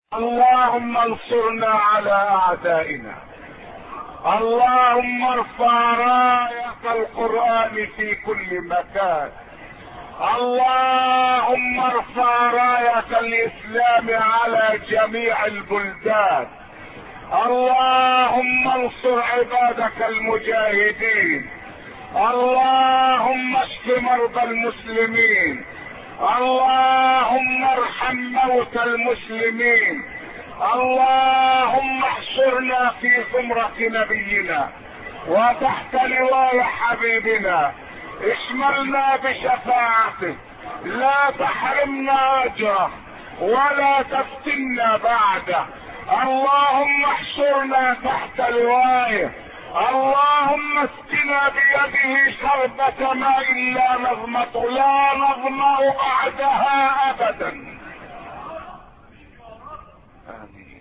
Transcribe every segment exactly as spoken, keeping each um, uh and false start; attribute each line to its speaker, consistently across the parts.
Speaker 1: اللهم انصرنا على اعدائنا. اللهم ارفع راية القرآن في كل مكان. اللهم ارفع راية الاسلام على جميع البلدان. اللهم انصر عبادك المجاهدين. اللهم اشف مرضى المسلمين. اللهم ارحم موتى المسلمين. اللهم احشرنا في زمرة نبينا وتحت لواء حبيبنا. اشملنا بشفاعته، لا تحرمنا اجره ولا تفتنا بعده. اللهم احشرنا تحت لوائه. اللهم اسقنا بيده شربة ماء لا نظمة لا نظمأ بعدها ابدا. آمين.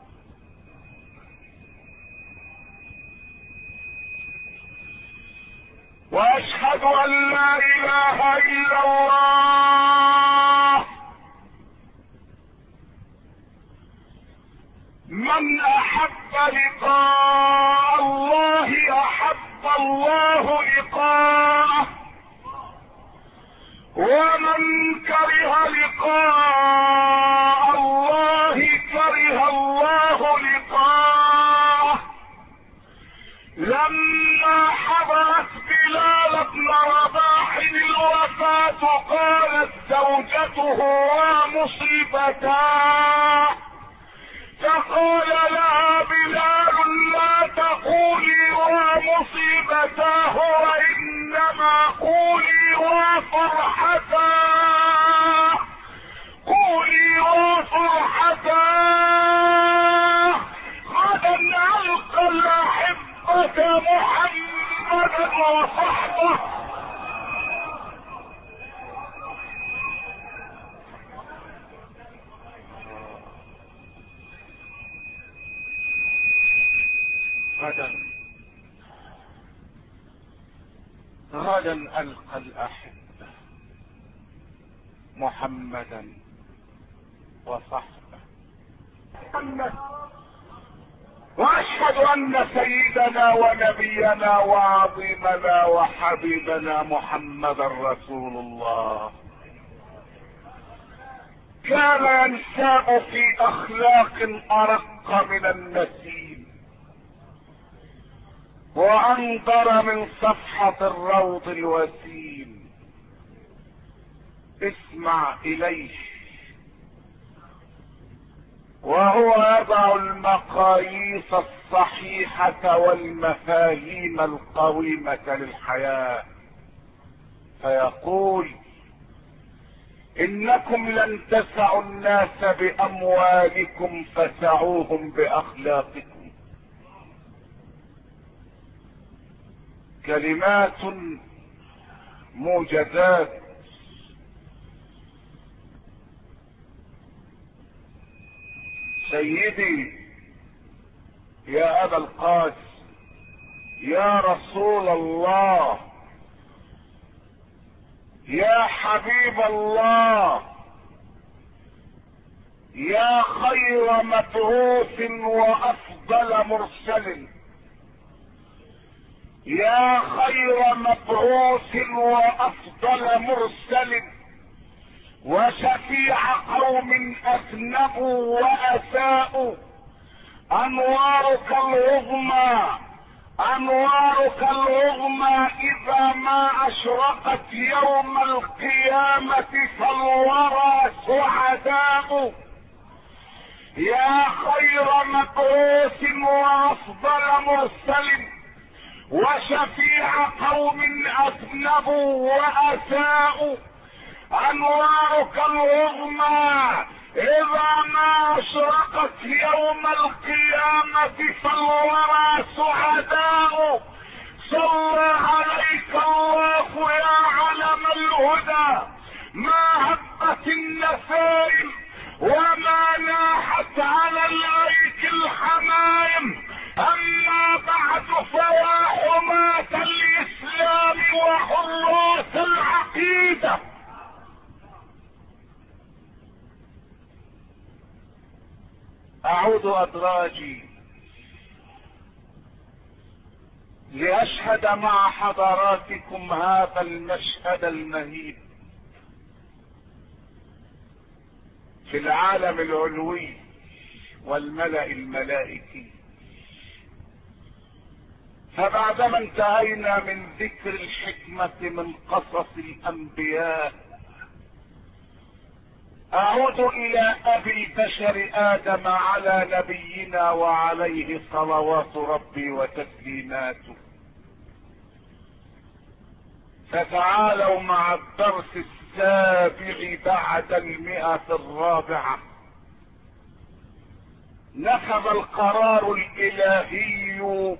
Speaker 1: واشهد ان لا اله الا الله. من احب لقاء الله احب الله لقاءه، ومن كره لقاء الله كره الله لقاءه. لما حضرت بلال بن رباح الوفاة قالت زوجته ومصيبتاه، فقال لها بلال لا تقولي ومصيبتاه وانما قولي وفرحتاه، قولي وفرحتاه. غدا القى الاحبة محمدا وصحبه. غدا غدا القى الاحبة محمدا وصحبه. واشهد ان سيدنا ونبينا وعظيمنا وحبيبنا محمدا رسول الله كان ينشأ في اخلاق ارق من النسيم، وانظر من صفحة الروض الوسيم. اسمع اليه وهو يضع المقاييس الصحيحة والمفاهيم القويمة للحياة، فيقول: انكم لن تسعوا الناس باموالكم فسعوهم باخلاقكم. كلمات موجزات سيدي يا ابا القاسم، يا رسول الله، يا حبيب الله، يا خير مبعوث وافضل مرسل، يا خير مبعوث وافضل مرسل، وشفيع قوم اذنبوا واساءوا. انوارك العظمى انوارك العظمى اذا ما اشرقت يوم القيامة فالورى سعداء. يا خير مبعوث وافضل مرسل، وشفيع قوم اذنبوا واساءوا. انوارك العظمى اذا ما اشرقت يوم القيامة فالورى سعداء. صلى عليك الله يا علم الهدى، ما هبت النسائم وما ناحت على الايك الحمايم. اما بعد فيا حماة الاسلام وحراس العقيدة، اعود ادراجي لاشهد مع حضراتكم هذا المشهد المهيب في العالم العلوي والملأ الملائكي. فبعدما انتهينا من ذكر الحكمة من قصص الانبياء، اعود الى ابي البشر ادم على نبينا وعليه صلوات ربي وتسليماته. فتعالوا مع الدرس السابع بعد المئة الرابعة. نفذ القرار الالهي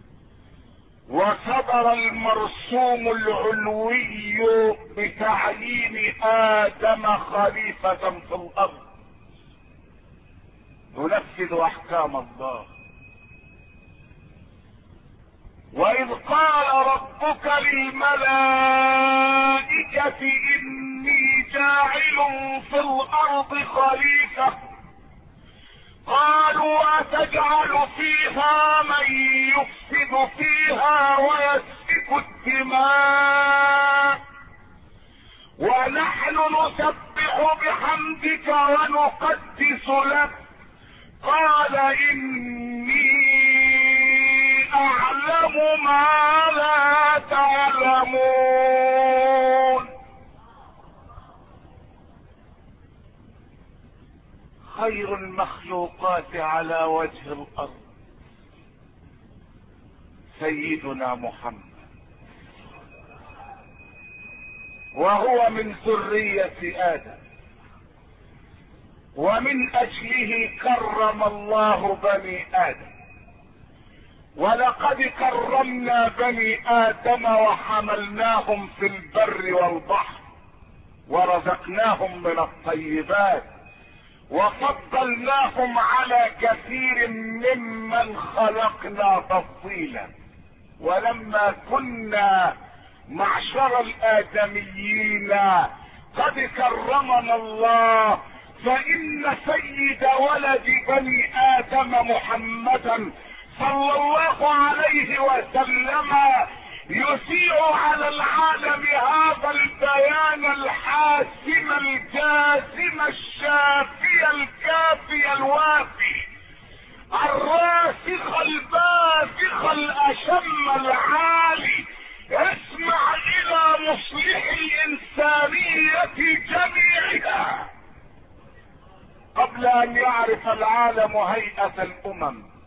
Speaker 1: وصدر المرسوم العلوي بتعيين ادم خليفة في الارض ينفذ احكام الله. واذ قال ربك للملائكة اني جاعل في الارض خليفة قالوا اتجعل فيها من يفسد فيها ويسفك الدماء ونحن نسبح بحمدك ونقدس لك قال اني اعلم ما لا تعلمون. خير المخلوقات على وجه الارض سيدنا محمد، وهو من ذرية ادم، ومن اجله كرم الله بني ادم. ولقد كرمنا بني ادم وحملناهم في البر والبحر ورزقناهم من الطيبات وفضلناهم على كثير ممن خلقنا تفضيلا. ولما كنا معشر الادميين قد كرمنا الله، فان سيد ولد بني ادم محمدا صلى الله عليه وسلم يسيء على العالم هذا البيان الحاسم الجازم الشافي الكافي الوافي الراسخ الباسخ الاشم العالي. اسمع الى مصلح الانسانية جميعها قبل ان يعرف العالم هيئة الامم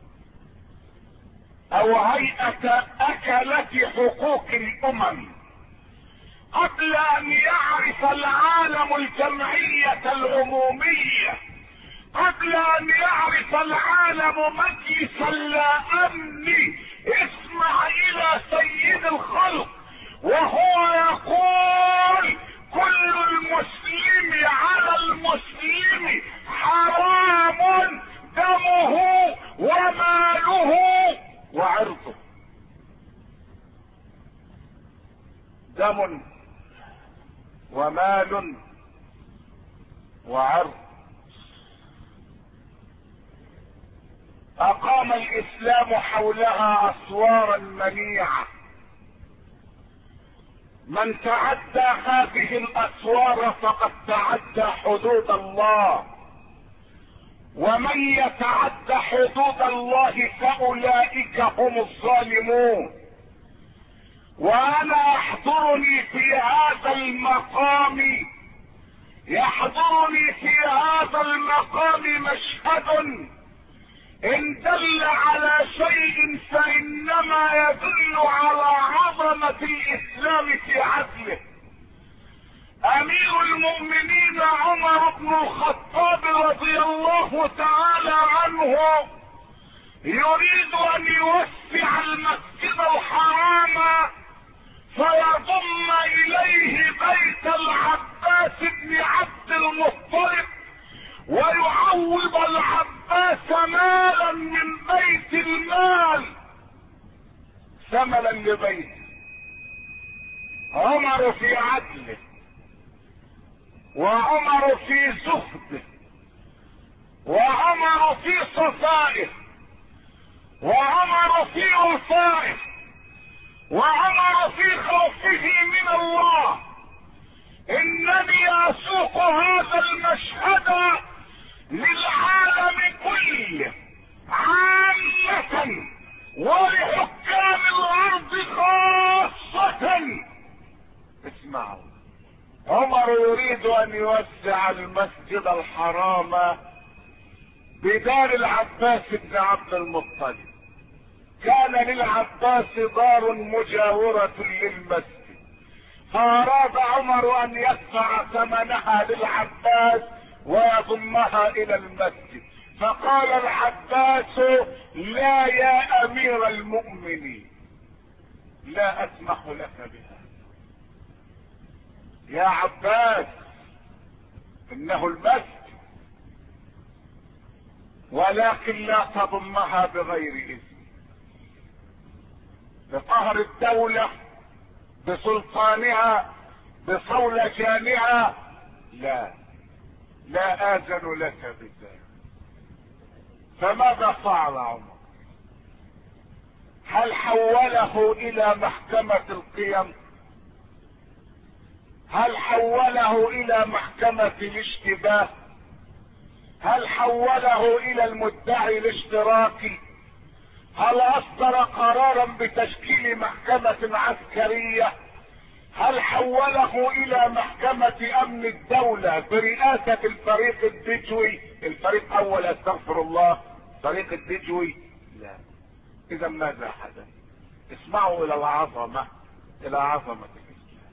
Speaker 1: او هيئة اكلة حقوق الامم، قبل ان يعرف العالم الجمعية العمومية، قبل ان يعرف العالم مجلس الامن. اسمع الى سيد الخلق وهو يقول كل المسلم على المسلم حرام دمه وماله وعرضه. دم ومال وعرض. اقام الاسلام حولها اسوارا منيعة. من تعدى هذه الاسوار فقد تعدى حدود الله، ومن يتعدى حدود الله فاولئك هم الظالمون. وانا يحضرني في هذا المقام يحضرني في هذا المقام مشهد ان دل على شيء فانما يدل على عظمة الاسلام في عدله. امير المؤمنين عمر بن الخطاب رضي الله تعالى عنه يريد ان يوسع المسجد الحرام فيضم اليه بيت العباس بن عبد المطلب ويعوض العباس مالا من بيت المال ثمنا لبيته. عمر في عدله وعمر في زهده وعمر في صفائه، وعمر في وفائه، وعمر في خوفه من الله. انني اسوق هذا المشهد للعالم كله عامة ولحكام الارض خاصة. اسمعوا، عمر يريد ان يوسع المسجد الحرام بدار العباس بن عبد المطلب. كان للعباس دار مجاورة للمسجد، فاراد عمر ان يدفع ثمنها للعباس ويضمها الى المسجد. فقال العباس: لا يا امير المؤمنين، لا اسمح لك بها. يا عباس، انه المسجد، ولكن لا تضمها بغير اذن. بقهر الدولة، بسلطانها، بصولجانها، لا لا آذن لك بذلك. فماذا فعل عمر؟ هل حوله الى محكمة القيم؟ هل حوله الى محكمة الاشتباه؟ هل حوله الى المدعي الاشتراكي؟ هل اصدر قرارا بتشكيل محكمة عسكرية؟ هل حوله الى محكمة امن الدولة برئاسة الفريق الدجوي، الفريق اول استغفر الله، فريق الدجوي؟ لا. اذا ماذا حدث؟ اسمعوا الى العظمة، الى عظمة الاسلام.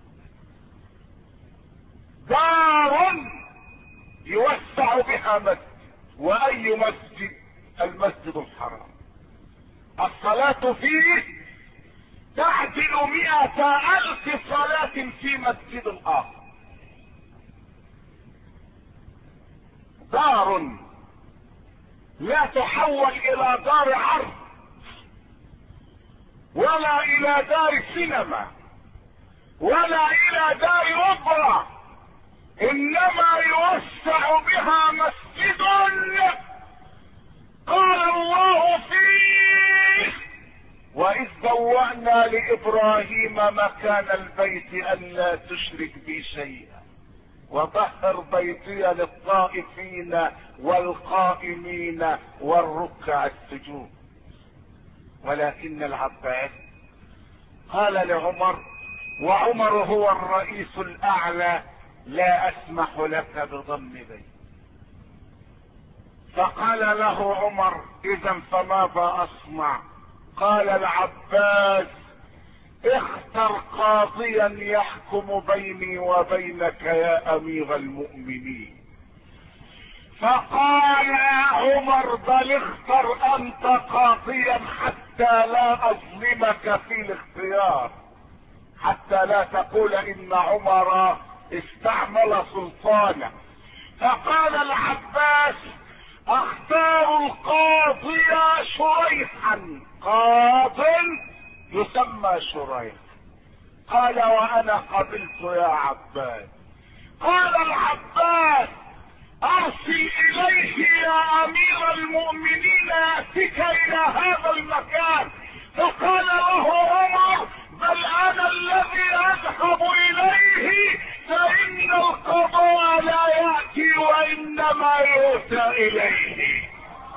Speaker 1: دار يوسع بها مسجد. واي مسجد؟ المسجد الحرام. الصلاة فيه تعدل مئة الف صلاة في مسجد اخر. دار لا تحول الى دار عرض ولا الى دار سينما ولا الى دار اوبرا، انما يوسع بها مسجد قال الله فيه: واذ بوأنا لابراهيم مكان البيت الا تشرك بي شيئا وطهر بيتي للطائفين والقائمين والركع السجود. ولكن العباس قال لعمر، وعمر هو الرئيس الاعلى: لا اسمح لك بضم بيت. فقال له عمر: اذا فماذا اصنع؟ قال العباس: اختر قاضيا يحكم بيني وبينك يا امير المؤمنين. فقال عمر: بل اختر انت قاضيا حتى لا اظلمك في الاختيار، حتى لا تقول ان عمر استعمل سلطانه. فقال العباس: اختار القاضي شريحا، قاض يسمى شريح. قال: وانا قبلت يا عباس. قال العباس: ارسل اليه يا امير المؤمنين ياتيك الى هذا المكان. فقال له عمر: بل انا الذي اذهب اليه، فان القضاء لا ياتي وانما يؤتى اليه.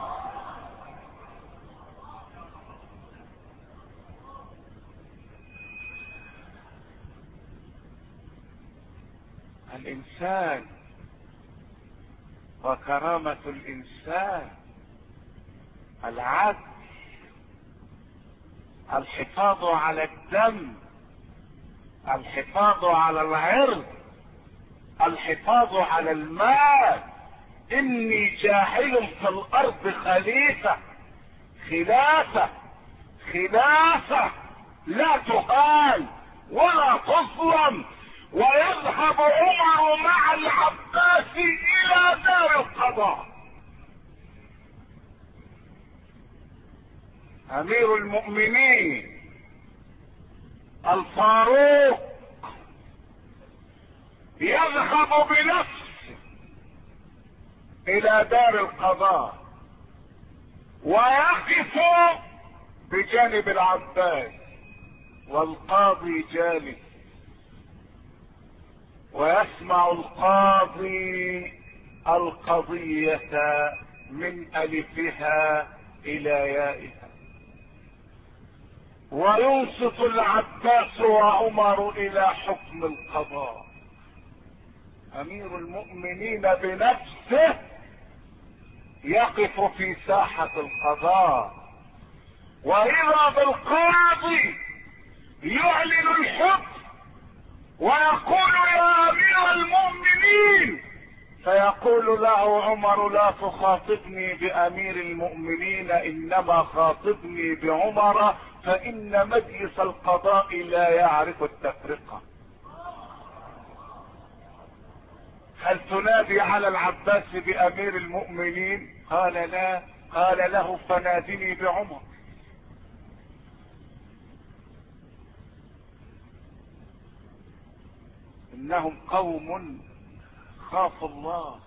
Speaker 1: الانسان وكرامة الانسان العدل، الحفاظ على الدم، الحفاظ على العرض، الحفاظ على المال. اني جاعل في الارض خليفة، خلافة، خلافة لا تهان ولا تظلم. ويذهب عمر مع العباس الى دار القضاء. امير المؤمنين الفاروق يذهب بنفسه الى دار القضاء ويقف بجانب العباس والقاضي جالس، ويسمع القاضي القضية من ألفها إلى يائها، وينصت العباس وعمر إلى حكم القضاء. أمير المؤمنين بنفسه يقف في ساحة القضاء، وإذا بالقاضي يعلن الحكم ويقول يا أمير المؤمنين، فيقول له عمر لا تخاطبني بأمير المؤمنين، إنما خاطبني بعمر، فإن مجلس القضاء لا يعرف التفرقة. هل تنادي على العباس بأمير المؤمنين؟ قال لا. قال له فنادني بعمر. إنهم قوم خافوا الله،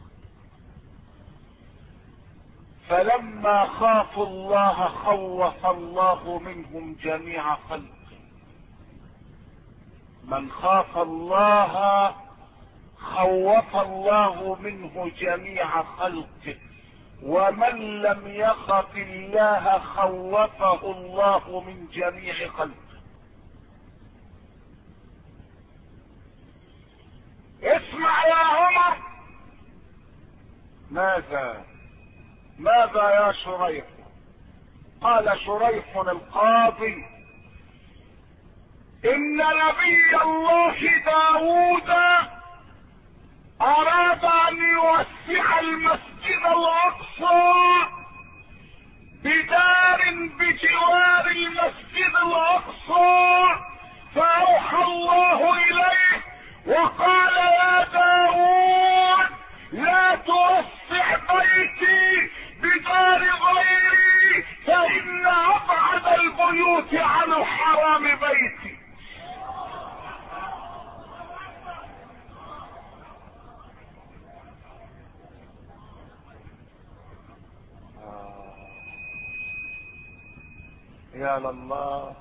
Speaker 1: فلما خافوا الله خوف الله منهم جميع خلقه. من خاف الله خوف الله منه جميع خلقه، ومن لم يخف الله خوفه الله من جميع خلقه. اسمع يا عمر. ماذا ماذا يا شريح؟ قال شريح القاضي ان نبي الله داود اراد ان يوسع المسجد الاقصى بدار بجوار المسجد الاقصى، فاوحى الله اليه وقال يا داود لا توسع بيتي بدار غيري، فإن أبعد البيوت عن الحرام بيتي. آه. يا لله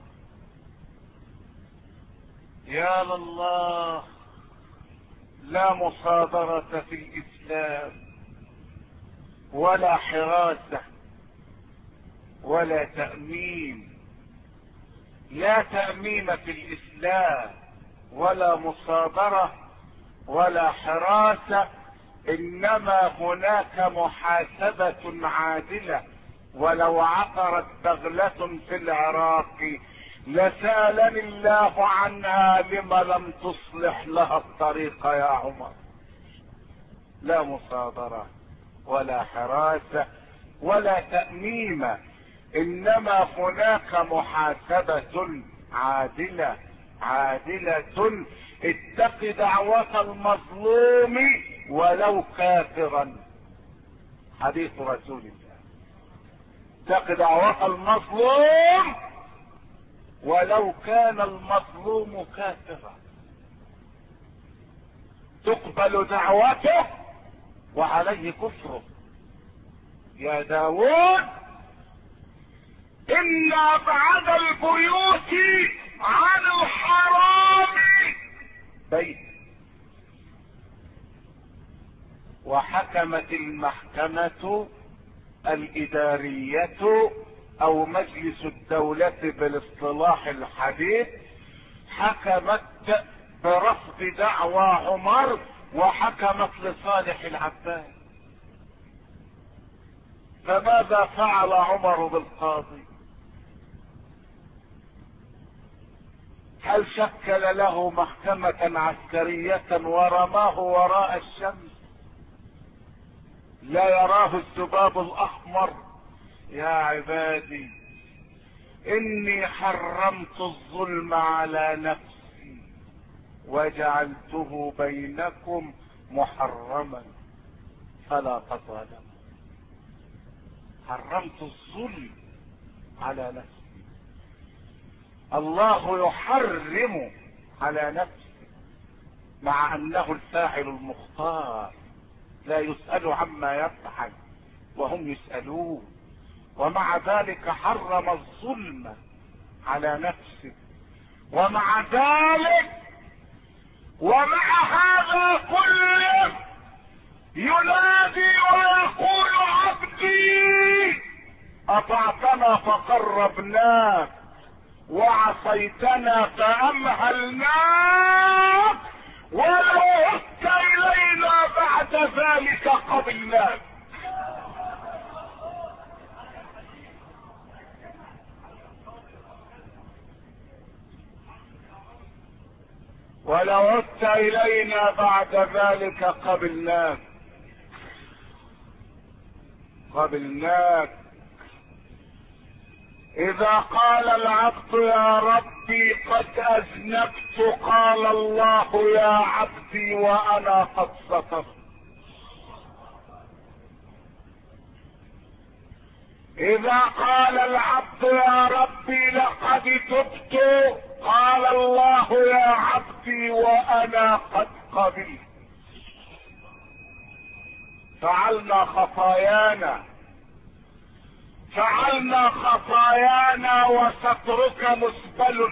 Speaker 1: يا لله، لا مصادرة في الإسلام ولا حراسة ولا تأمين. لا تأمين في الإسلام ولا مصادرة ولا حراسة، إنما هناك محاسبة عادلة. ولو عثرت بغلة في العراق لسألني الله عنها لم لم تصلح لها الطريق يا عمر. لا مصادرة ولا حراسة ولا تأميم، إنما هناك محاسبة عادلة عادلة. اتق دعوة المظلوم ولو كافرا، حديث رسول الله. اتق دعوة المظلوم ولو كان المظلوم كافرا، تقبل دعوته وعليه كفره. يا داود إن أبعد البيوت عن الحرام بيت. وحكمت المحكمة الإدارية أو مجلس الدولة بالاصطلاح الحديث، حكمت برفض دعوى عمر وحكمت لصالح العباس. فماذا فعل عمر بالقاضي؟ هل شكل له محكمة عسكرية ورماه وراء الشمس لا يراه الذباب الأحمر؟ يا عبادي إني حرمت الظلم على نفسي وجعلته بينكم محرما فلا تظالموا. حرمت الظلم على نفسي. الله يحرم على نفسه مع انه الفاعل المختار، لا يسأل عما يفعل وهم يسألون، ومع ذلك حرم الظلم على نفسه، ومع ذلك ومع هذا كله ينادي ويقول عبدي اطعتنا فقربناك وعصيتنا فامهلناك ولو عدت الينا بعد ذلك قبلناك. ولو عدت الينا بعد ذلك قبلناك قبلناك اذا قال العبد يا ربي قد اذنبت قال الله يا عبدي وانا قد سترت. اذا قال العبد يا ربي لقد تبت قال الله يا عبدي وانا قد قبلت. فعلنا خطايانا فعلنا خطايانا وسترك مسبل،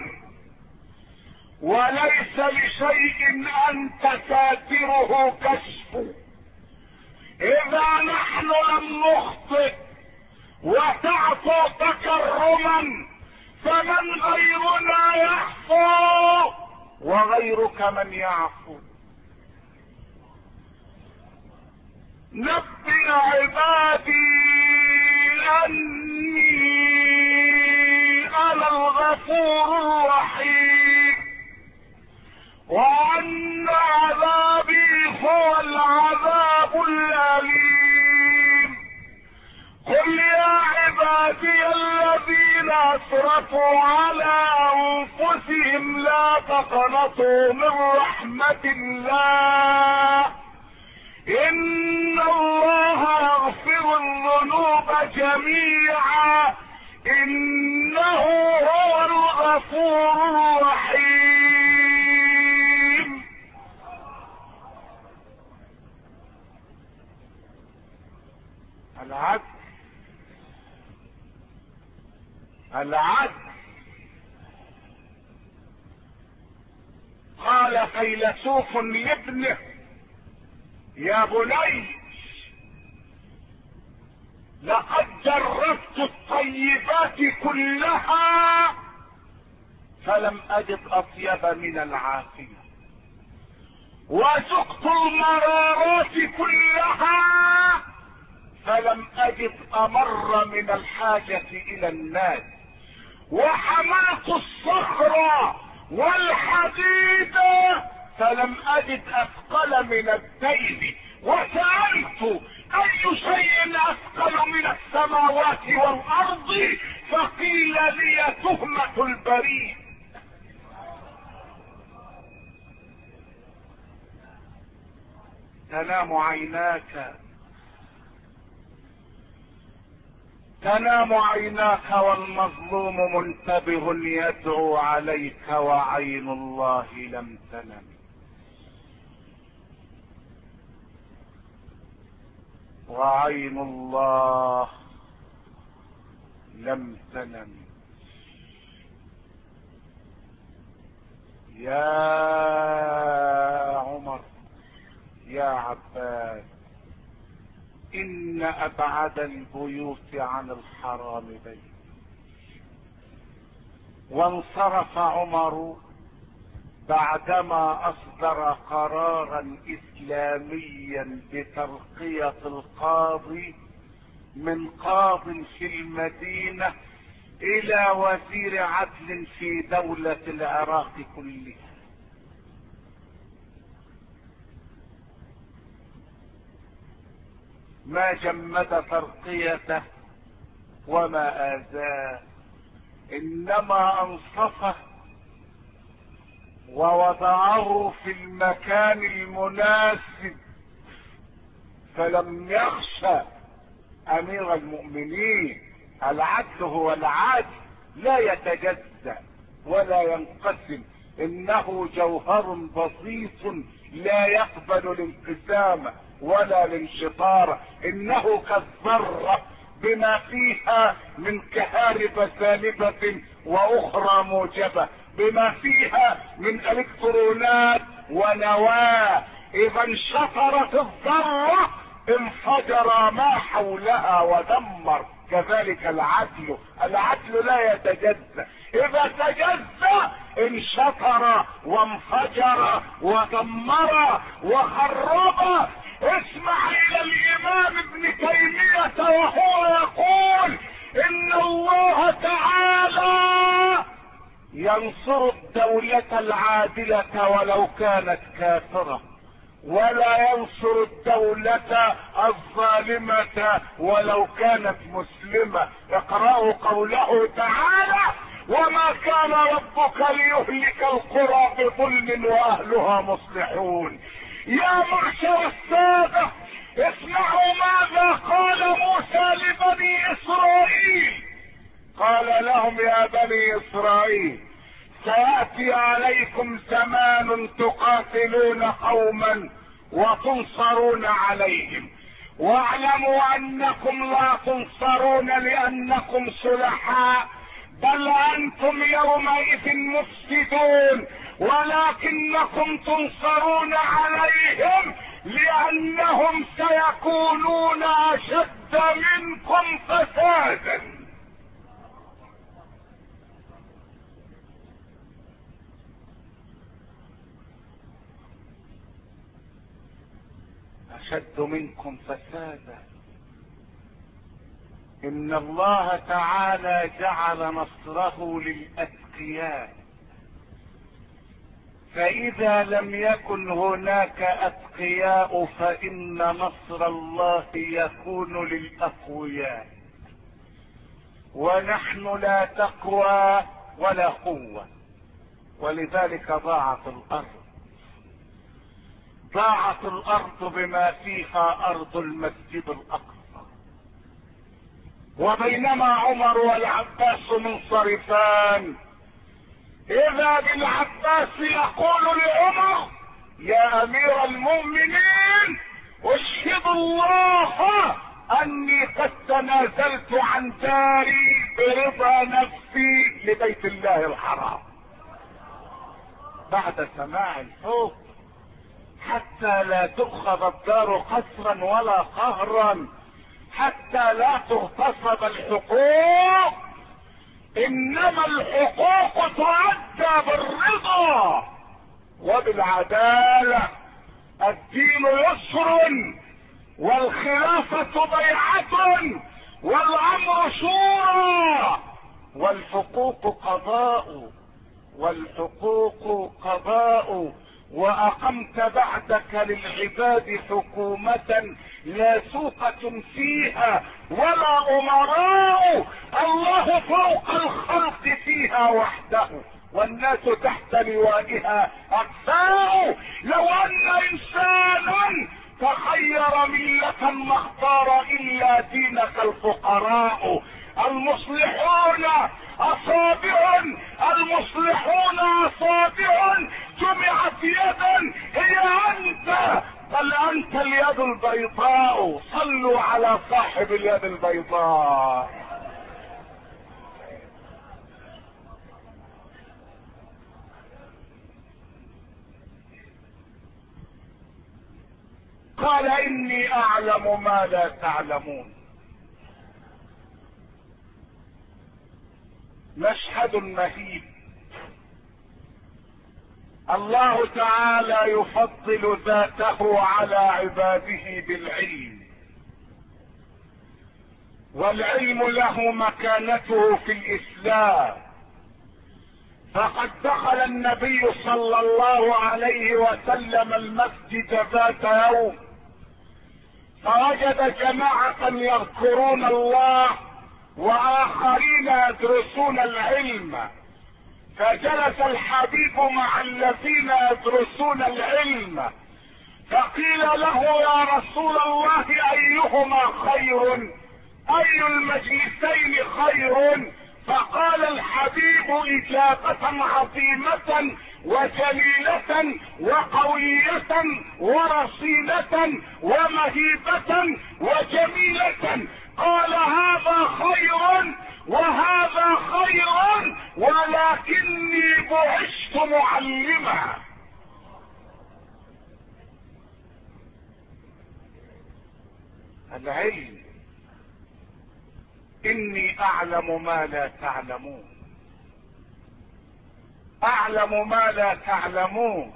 Speaker 1: وليس لشيء انت ساتره كشف. اذا نحن لم نخطئ وتعفو تكرما فمن غيرنا يعفو وغيرك من يعفو. نبئ عبادي اني انا الغفور الرحيم وان عذابي هو العذاب الاليم. قل يا عبادي الذين اسرفوا على انفسهم لا تقنطوا من رحمة الله ان الله يغفر الذنوب جميعا انه هو الغفور الرحيم. العدل العدل قال فيلسوف لابنه يا بني لقد جربت الطيبات كلها فلم اجد اطيب من العافية، وذقت المرارات كلها فلم اجد امر من الحاجة الى الناس، وحملت الصخر والحديد فلم اجد اثقل من الدين، وسألت اي شيء اثقل من السماوات والارض فقيل لي تهمة البريد. تنام عيناك تنام عيناك والمظلوم منتبه يدعو عليك وعين الله لم تنم. وعين الله لم تنم. يا عمر يا عباس ان ابعد البيوت عن الحرام بيت. وانصرف عمر بعدما اصدر قرارا اسلاميا بترقية القاضي من قاض في المدينة الى وزير عدل في دولة العراق كلها. ما جمد ترقيته وما آذاه، انما انصفه ووضعه في المكان المناسب، فلم يخشى امير المؤمنين. العدل هو العدل، لا يتجزأ ولا ينقسم، انه جوهر بسيط لا يقبل الانقسام. ولا الانشطار، انه كالذرة بما فيها من كهارب سالبة واخرى موجبة، بما فيها من الكترونات ونواة. اذا انشطرت الذرة انفجر ما حولها ودمر. كذلك العدل، العدل لا يتجزأ، اذا تجزأ انشطر وانفجر ودمر وخرب. اسمع الى الامام ابن تيمية وهو يقول ان الله تعالى ينصر الدولة العادلة ولو كانت كافرة، ولا ينصر الدولة الظالمة ولو كانت مسلمة. اقرأوا قوله تعالى: وما كان ربك ليهلك القرى بظلم واهلها مصلحون. يا معشر السادة، اسمعوا ماذا قال موسى لبني اسرائيل. قال لهم: يا بني اسرائيل، سيأتي عليكم زمان تقاتلون قوما وتنصرون عليهم، واعلموا انكم لا تنصرون لانكم صلحاء، بل انتم يومئذ مفسدون، ولكنكم تنصرون عليهم لانهم سيكونون اشد منكم فسادا. اشد منكم فسادا. ان الله تعالى جعل نصره للاتقياء، فاذا لم يكن هناك اتقياء فان نصر الله يكون للاقوياء، ونحن لا تقوى ولا قوة، ولذلك ضاعت الارض. ضاعت الارض بما فيها ارض المسجد الاقصى. وبينما عمر والعباس منصرفان، اذا بالعباس يقول لعمر: يا امير المؤمنين، اشهد الله اني قد تنازلت عن داري برضا نفسي لبيت الله الحرام. بعد سماع الحكم، حتى لا تؤخذ الدار قسرا ولا قهرا، حتى لا تغتصب الحقوق، انما الحقوق تؤدى بالرضا وبالعدالة. الدين يسر، والخلافة بيعة، والامر شورى، والحقوق قضاء، والحقوق قضاء. واقمت بعدك للعباد حكومة لا سوقة فيها ولا امراء، الله فوق الخلق فيها وحده، والناس تحت لوائها اقساء. لو ان انسانا تخير ملة ما اختار الا دينك الفقراء. المصلحون اصابع، المصلحون اصابع جمعت يدا هي انت، بل انت اليد البيضاء. صلوا على صاحب اليد البيضاء. قال: اني اعلم ما لا تعلمون. مشهد مهيب. الله تعالى يفضل ذاته على عباده بالعلم، والعلم له مكانته في الاسلام. فقد دخل النبي صلى الله عليه وسلم المسجد ذات يوم، فوجد جماعة يذكرون الله واخرين يدرسون العلم، فجلس الحبيب مع الذين يدرسون العلم، فقيل له: يا رسول الله، ايهما خير؟ اي المجلسين خير؟ فقال الحبيب إجابة عظيمة وجليلة وقوية ورصينة ومهيبة وجميلة، قال هذا خير وهذا خير ولكني بعثت معلما. العلم إني أعلم ما لا تعلمون، أعلم ما لا تعلمون.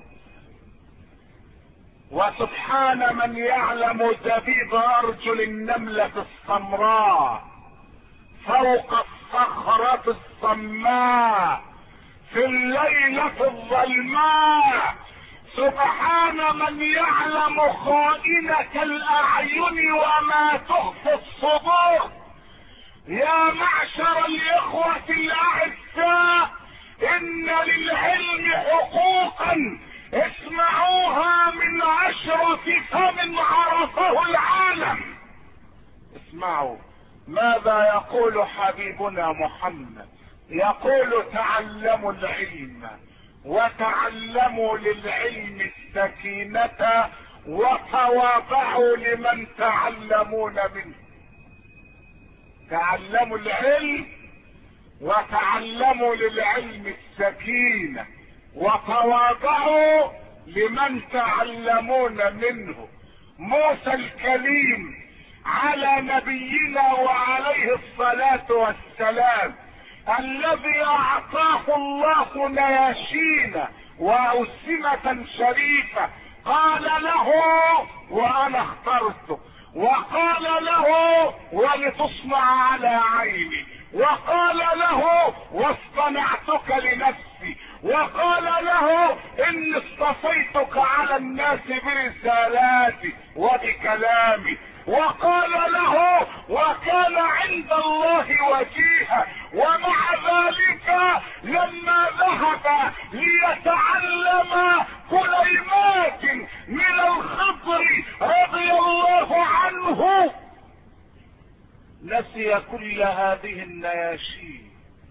Speaker 1: وسبحان من يعلم دبيب أرجل النملة السمراء فوق الصخرة الصماء في الليلة الظلماء. سبحان من يعلم خائنة الأعين وما تخفي الصدور. يا معشر الإخوة الأعزاء، إن للعلم حقوقا اسمعوها من عشرة فم عرفه العالم. اسمعوا ماذا يقول حبيبنا محمد، يقول تعلموا العلم وتعلموا للعلم السكينة وتواضعوا لمن تعلمون منه. تعلموا العلم وتعلموا للعلم السكينة وتواضعوا لمن تعلمون منه. موسى الكليم على نبينا وعليه الصلاة والسلام الذي اعطاه الله نياشين واوسمة شريفة، قال له وانا اخترته، وقال له ولتصنع على عيني، وقال له واصطنعتك لنفسي، وقال له اني اصطفيتك على الناس برسالاتي وبكلامي، وقال له وكان عند الله وجيها. ومع ذلك لما ذهب ليتعلم كلمات من الخضر رضي الله عنه نسي كل هذه النياشين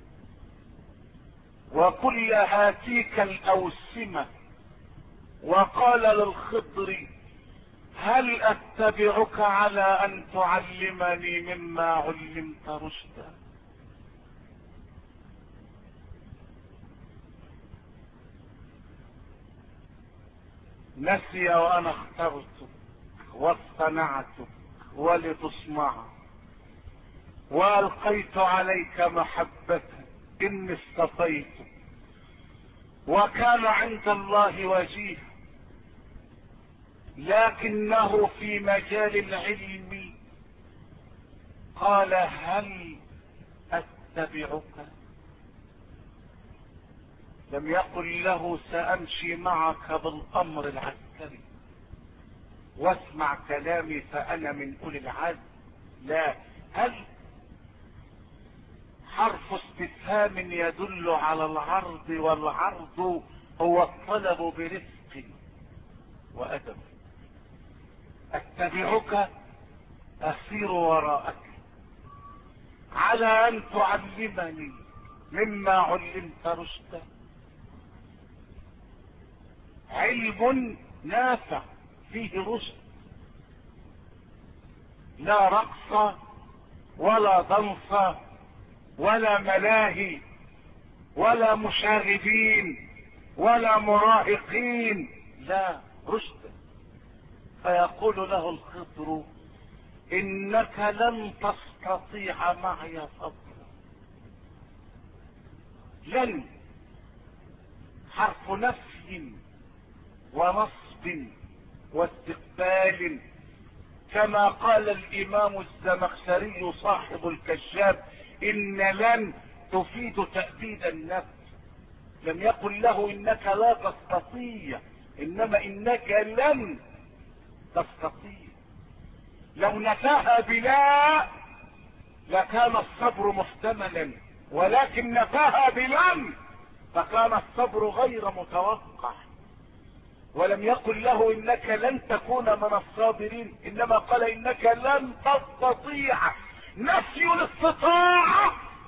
Speaker 1: وكل هاتيك الأوسمة، وقال للخضر هل اتبعك على ان تعلمني مما علمت رشدا. نسي وانا اخترتك واصطنعتك ولتصنع، والقيت عليك محبة اني اصطفيتك، وكان عند الله وجيها. لكنه في مجال العلم قال هل اتبعك، لم يقل له سامشي معك بالامر العسكري واسمع كلامي فانا من اولي العزم. لا، هل حرف استفهام يدل على العرض، والعرض هو الطلب برفق وادب. اتبعك اسير وراءك على ان تعلمني مما علمت رشدا. علم نافع فيه رشد، لا رقص ولا ضنص ولا ملاهي ولا مشاغبين ولا مراهقين، لا، رشد. فيقول له الخضر انك لن تستطيع معي صبرا. لن حرف نفي ونصب واستقبال، كما قال الامام الزمخشري صاحب الكشاف ان لن تفيد تأبيد النفس. لم يقل له انك لا تستطيع، انما انك لن تستطيع. لو نفاها بلا لكان الصبر محتملا، ولكن نفاها بلن فكان الصبر غير متوقع. ولم يقل له انك لن تكون من الصابرين، انما قال انك لن تستطيع. نفي الاستطاعة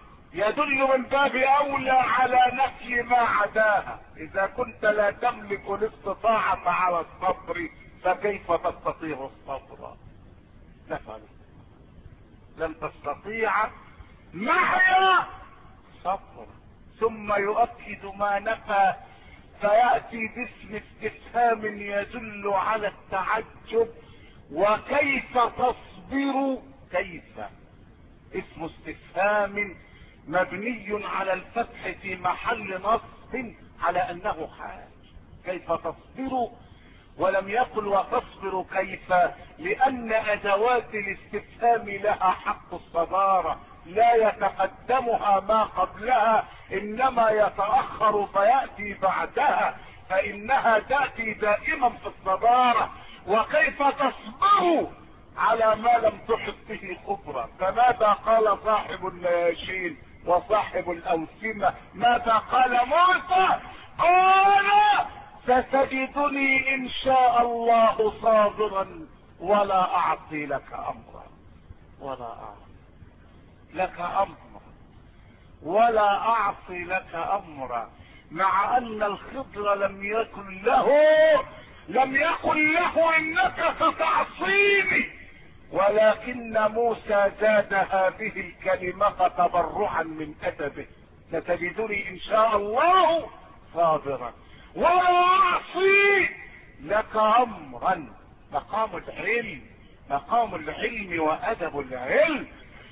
Speaker 1: يدل من باب اولى على نفي ما عداها. اذا كنت لا تملك الاستطاعة على الصبر فكيف تستطيع الصبر؟ نفعل لن تستطيع معي صبر. ثم يؤكد ما نفى فيأتي باسم استفهام يدل على التعجب. وكيف تصبر؟ كيف اسم استفهام مبني على الفتح في محل نصب على انه حال. كيف تصبر؟ ولم يقل وتصبر كيف، لان ادوات الاستفهام لها حق الصدارة، لا يتقدمها ما قبلها انما يتأخر فيأتي بعدها، فانها تأتي دائما في الصدارة. وكيف تصبر على ما لم تحط به خبرة؟ فماذا قال صاحب النياشين وصاحب الأوسمة؟ ماذا قال موسى؟ قال ستجدني ان شاء الله صابرا ولا اعصي لك امرا. ولا اعصي لك امرا ولا اعصي لك امرا. مع ان الخضر لم يكن له لم يقل له انك ستعصيني، ولكن موسى زاد هذه الكلمة تبرعا من ادبه. ستجدني ان شاء الله صابرا ولا اعصي لك امرا. مقام العلم، مقام العلم وادب العلم.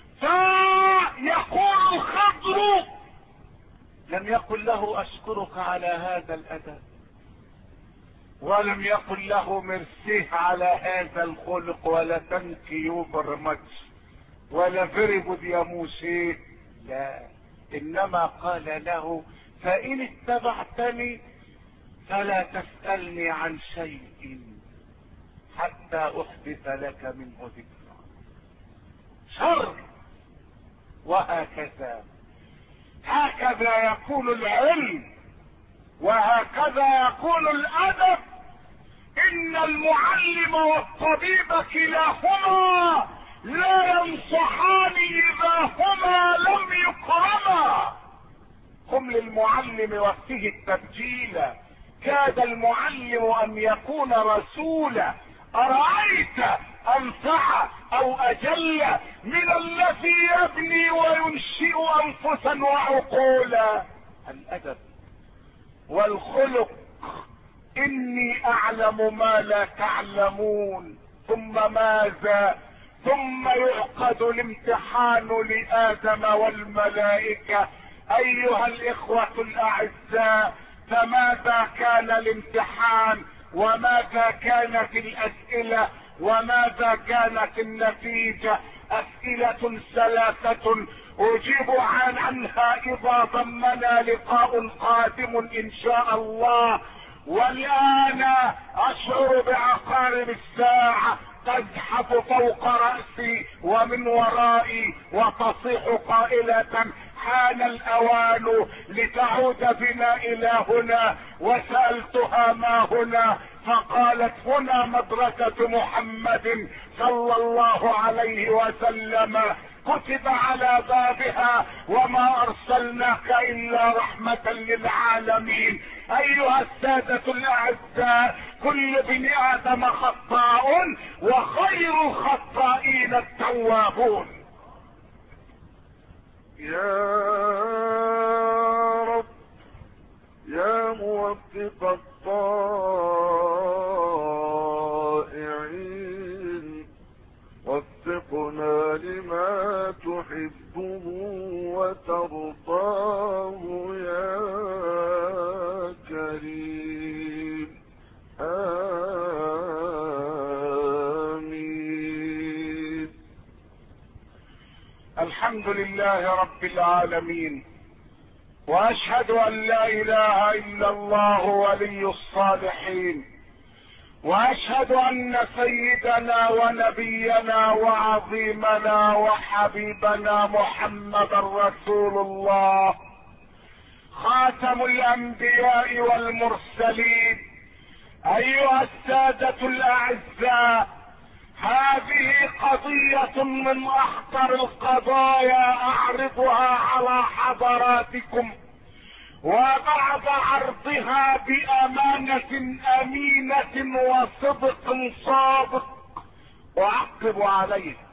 Speaker 1: فيقول الخضر لم يقل له اشكرك على هذا الادب، ولم يقل له مرسيه على هذا الخلق، ولا تنك يو برمتش ولا فربد يا موسى، لا، انما قال له فان اتبعتني فلا تسألني عن شيء حتى احدث لك منه ذكرى. شر. وهكذا هكذا يكون العلم وهكذا يكون الادب. ان المعلم والطبيب كلاهما لا ينصحان اذا هما لم يكرما. قم للمعلم وفيه التبجيل، كاد المعلم ان يكون رسولا. ارايت انفع او اجل من الذي يبني وينشئ انفسا وعقولا؟ الادب والخلق. اني اعلم ما لا تعلمون. ثم ماذا؟ ثم يعقد الامتحان لادم والملائكة. ايها الاخوة الاعزاء، فماذا كان الامتحان؟ وماذا كانت الاسئلة؟ وماذا كانت النتيجة؟ اسئلة ثلاثة اجيب عن عنها اذا ضمنا لقاء قادم ان شاء الله. والان اشعر بعقارب الساعة تزحف فوق رأسي ومن ورائي وتصيح قائلة حان الاوان لتعود بنا الى هنا. وسألتها ما هنا؟ فقالت هنا مدرسة محمد صلى الله عليه وسلم، كتب على بابها وما ارسلناك الا رحمة للعالمين. ايها السادة الاعزاء، كل ابن ادم خطاء وخير الخطائين التوابون.
Speaker 2: يا رب يا موفق الطائعين، وفقنا لما تحبه وترضاه يا كريم. آمين.
Speaker 1: الحمد لله رب العالمين، واشهد ان لا اله الا الله ولي الصالحين، واشهد ان سيدنا ونبينا وعظيمنا وحبيبنا محمد رسول الله، خاتم الانبياء والمرسلين. ايها السادة الاعزاء، هذه قضية من اخطر القضايا اعرضها على حضراتكم، وبعد عرضها بامانة امينة وصدق صادق اعقب عليها.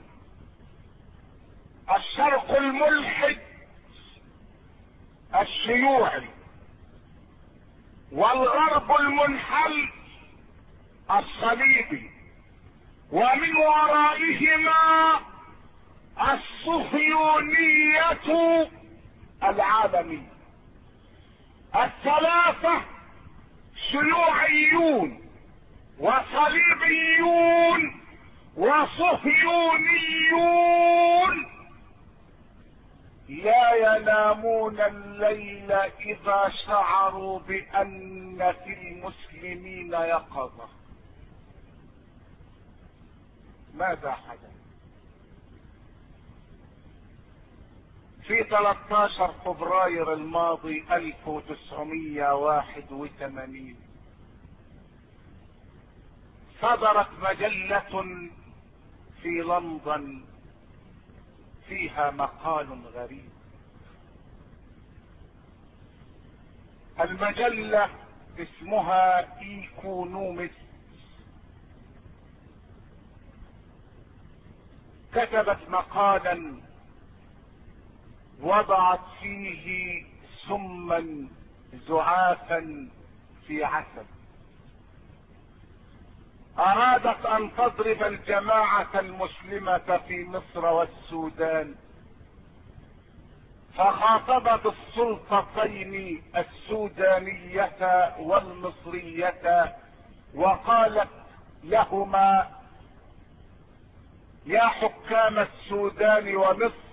Speaker 1: الشرق الملحد الشيوعي والغرب المنحل الصليبي، ومن ورائهما الصهيونية العالمية. الثلاثة شيوعيون وصليبيون وصهيونيون لا ينامون الليل اذا شعروا بان في المسلمين يقظة. ماذا حدث؟ في ثلاثة عشر فبراير الماضي ألف وتسعمائة وواحد وثمانين صدرت مجلة في لندن فيها مقال غريب. المجلة اسمها ايكونومست، كتبت مقالا وضعت فيه سما زعافا في عسل، ارادت ان تضرب الجماعة المسلمة في مصر والسودان، فخاطبت السلطتين السودانية والمصرية وقالت لهما: يا حكام السودان ومصر،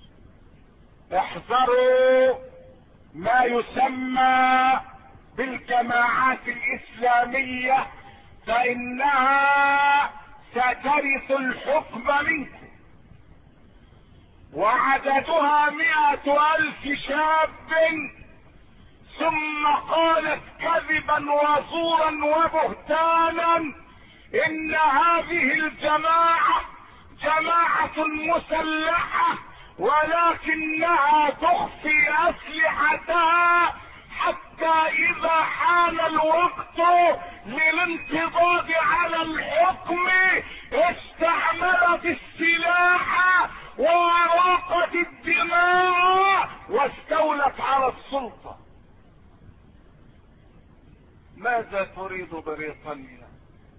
Speaker 1: احذروا ما يسمى بالجماعات الاسلامية فانها سترث الحكم منكم، وعددها مئة الف شاب. ثم قالت كذبا وزورا وبهتانا ان هذه الجماعة جماعة مسلحة، ولكنها تخفي اسلحتها حتى اذا حان الوقت للانقضاض على الحكم استعملت السلاح واراقت الدماء واستولت على السلطة. ماذا تريد بريطانيا؟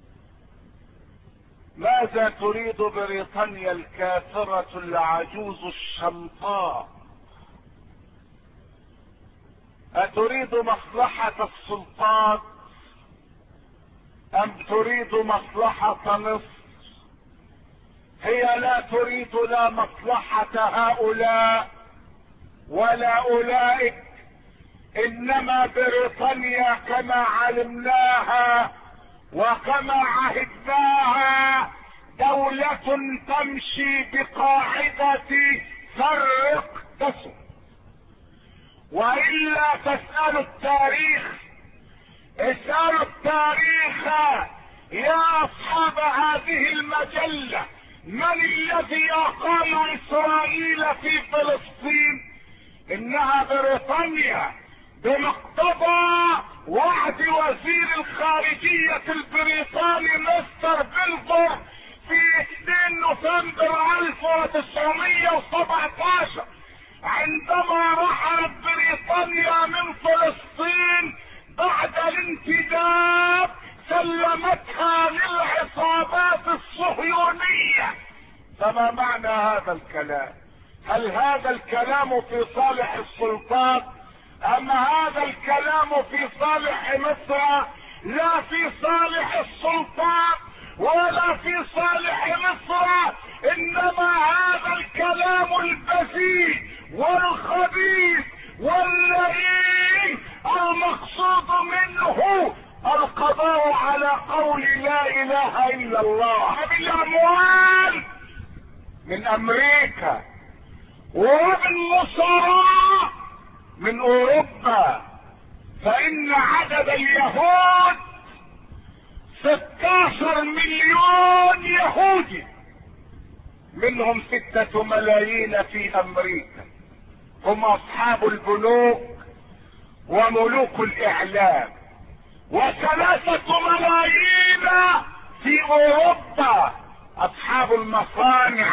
Speaker 1: ماذا تريد بريطانيا الكافرة العجوز الشمطاء؟ أتريد مصلحة السلطات أم تريد مصلحة مصر؟ هي لا تريد لا مصلحة هؤلاء ولا أولئك، إنما بريطانيا كما علمناها وكما عهدناها دولة تمشي بقاعدة فرق تسد. وإلا تسأل التاريخ، اسألوا التاريخ يا أصحاب هذه المجلة، من الذي أقام إسرائيل في فلسطين؟ إنها بريطانيا بمقتضى وعد وزير الخارجية البريطاني مستر بلفور في اثنين نوفمبر ألف وتسعمائة وسبعة عشر، عندما رحلت بريطانيا من فلسطين بعد الانتداب سلمتها للعصابات الصهيونية. فما معنى هذا الكلام؟ هل هذا الكلام في صالح السلطات ام هذا الكلام في صالح مصر؟ لا في صالح السلطات ولا في صالح مصر، انما هذا الكلام البذيء والخبيث واللئيم المقصود منه القضاء على قول لا اله الا الله بالاموال من امريكا وبالنصارى من اوروبا، فان عدد اليهود ستاشر مليون يهودي، منهم ستة ملايين في امريكا، هم اصحاب البنوك وملوك الاعلام، وثلاثة ملايين في اوروبا اصحاب المصانع،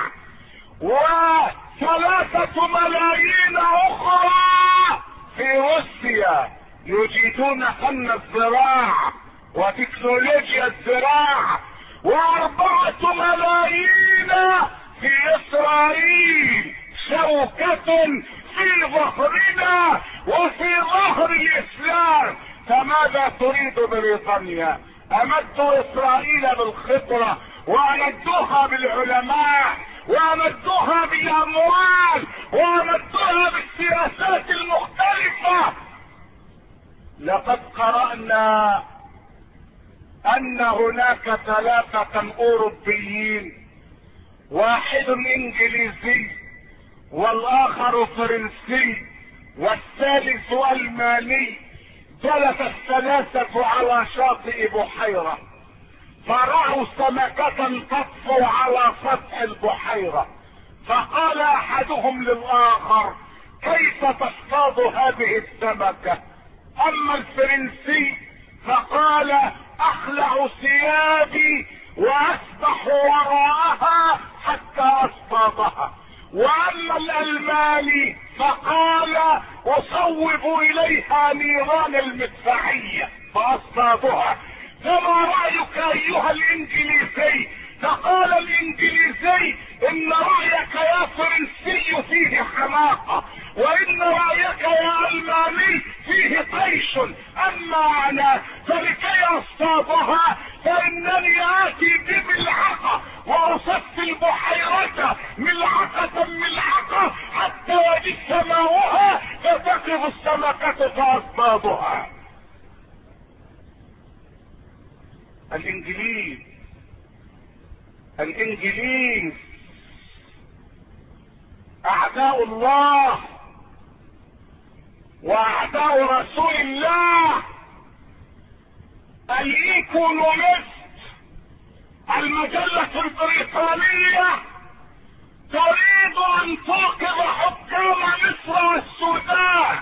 Speaker 1: وثلاثة ملايين اخرى في روسيا يجيدون فن الزراعة وتكنولوجيا الزراعة، واربعة ملايين في اسرائيل، شوكة في ظهرنا وفي ظهر الاسلام. فماذا تريد بريطانيا؟ امدوا اسرائيل بالخبرة وامدوها بالعلماء وامدوها بالاموال وامدوها بالسياسات المختلفة. لقد قرأنا ان هناك ثلاثة اوروبيين، واحد انجليزي والاخر فرنسي والثالث الماني، جلس الثلاثة على شاطئ بحيرة فرأوا سمكة تطفو على سطح البحيرة، فقال احدهم للاخر كيف تصطاد هذه السمكة؟ اما الفرنسي فقال اخلع ثيابي واسبح وراءها حتى اصطادها، واما الالماني فقال اصوب اليها نيران المدفعية فاصطادها. فما رايك ايها الانجليزي؟ فقال الانجليزي ان رايك يا فرنسي فيه حماقة، وان رايك يا الماني فيه طيش، اما انا فلكي اصطادها فانني اتي بملعقة واصف البحيرة ملعقة ملعقة حتى يجف ماؤها فتقف السمكة فاصطادها. الانجليز الانجليز اعداء الله واعداء رسول الله. الايكونومست المجلة البريطانية تريد ان توقظ حكام مصر والسودان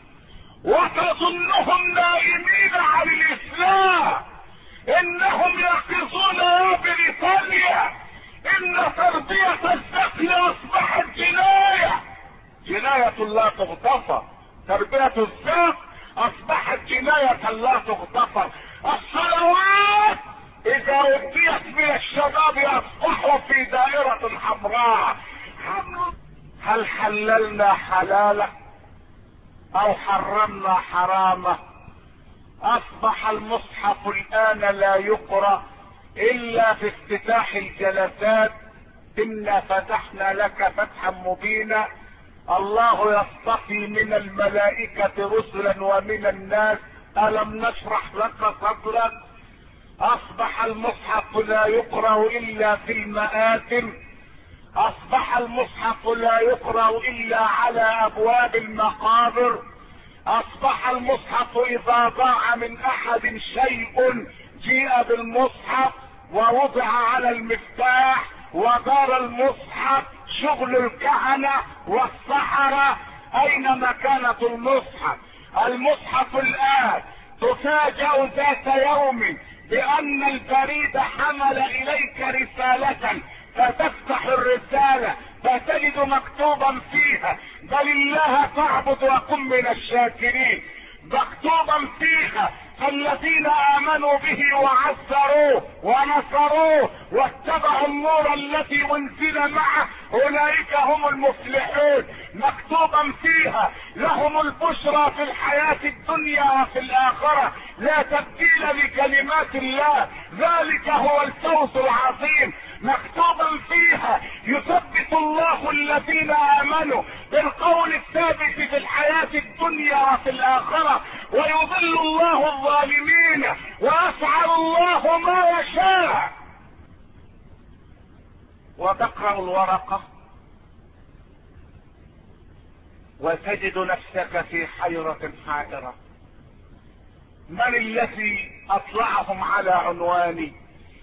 Speaker 1: وتظنهم نائمين عن الاسلام، انهم يقظون يا بريطانيا ان تربية الذكر اصبحت جناية، جناية لا تغتفر. تربية الذكر اصبحت جناية لا تغتفر. الصلوات اذا وديت من الشباب اصبحوا في دائرة حمراء. هل حللنا حلاله او حرمنا حرامه؟ اصبح المصحف الان لا يقرأ الا في افتتاح الجلسات. انا فتحنا لك فتحا مبينا. الله يصطفي من الملائكة رسلا ومن الناس. الم نشرح لك صدرك؟ اصبح المصحف لا يقرأ الا في المآتم. اصبح المصحف لا يقرأ الا على ابواب المقابر. اصبح المصحف اذا ضاع من احد شيء جيء بالمصحف ووضع على المفتاح ودار المصحف. شغل الكهنة والسحرة. اين مكانة المصحف؟ المصحف الان تفاجأ ذات يوم بان البريد حمل اليك رسالة، فتفتح الرسالة فتجد مكتوبا فيها بل الله فاعبد وكن من الشاكرين. مكتوبا فيها فالذين امنوا به وعزروه ونصروه واتبعوا النور الذي انزل معه اولئك هم المفلحون. مكتوبا فيها لهم البشرى في الحياة الدنيا وفي الاخرة، لا تبديل لكلمات الله، ذلك هو الفوز العظيم. مكتوبا فيها يثبت الله الذين امنوا بالقول الثابت في الحياة الدنيا وفي الاخرة، ويضل الله الظالمين ويفعل الله ما يشاء. وتقرأ الورقة وتجد نفسك في حيرة حائرة. من الذي اطلعهم على عنواني.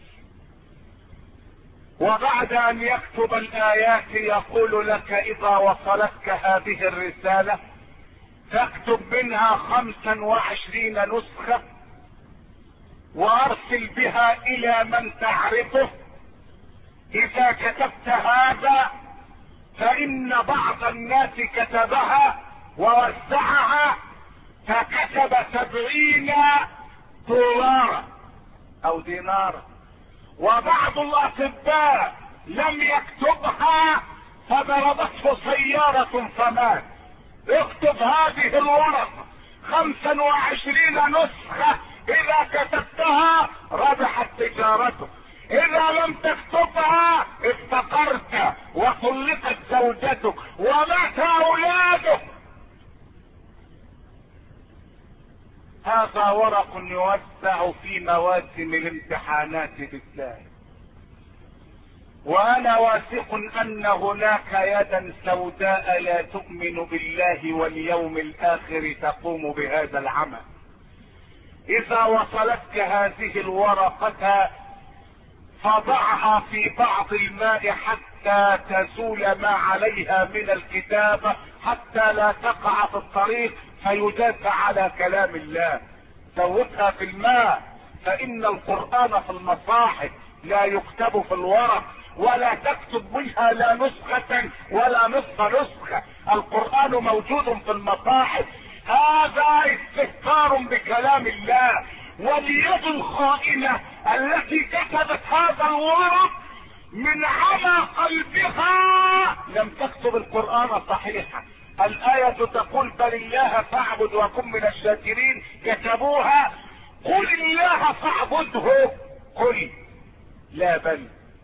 Speaker 1: وبعد ان يكتب الايات يقول لك اذا وصلتك هذه الرسالة تكتب منها خمسا وعشرين نسخة وارسل بها الى من تعرفه. اذا كتبت هذا فان بعض الناس كتبها ووزعها فكتب سبعين دولارا او دينارا، وبعض الاطباء لم يكتبها فضربته سيارة فمات. اكتب هذه الورقة خمسا وعشرين نسخة، اذا كتبتها ربحت تجارته، اذا لم تكتبها افتقرت وطلقت زوجتك ومات اولادك. هذا ورق يوزع في مواسم الامتحانات بالله، وانا واثق ان هناك يدا سوداء لا تؤمن بالله واليوم الاخر تقوم بهذا العمل. اذا وصلتك هذه الورقة فضعها في بعض الماء حتى تزول ما عليها من الكتابة، حتى لا تقع في الطريق فيداس على كلام الله. زودها في الماء، فان القرآن في المصاحف لا يكتب في الورق، ولا تكتب منها لا نسخة ولا نصف نسخة. القرآن موجود في المصاحف. هذا استهتار بكلام الله. واليد الخائنة التي كتبت هذا الورق من عمى قلبها لم تكتب القرآن صحيحا. الآية تقول بل الله فاعبد وكن من الشاكرين، كتبوها قل الله فاعبده، قل لا بل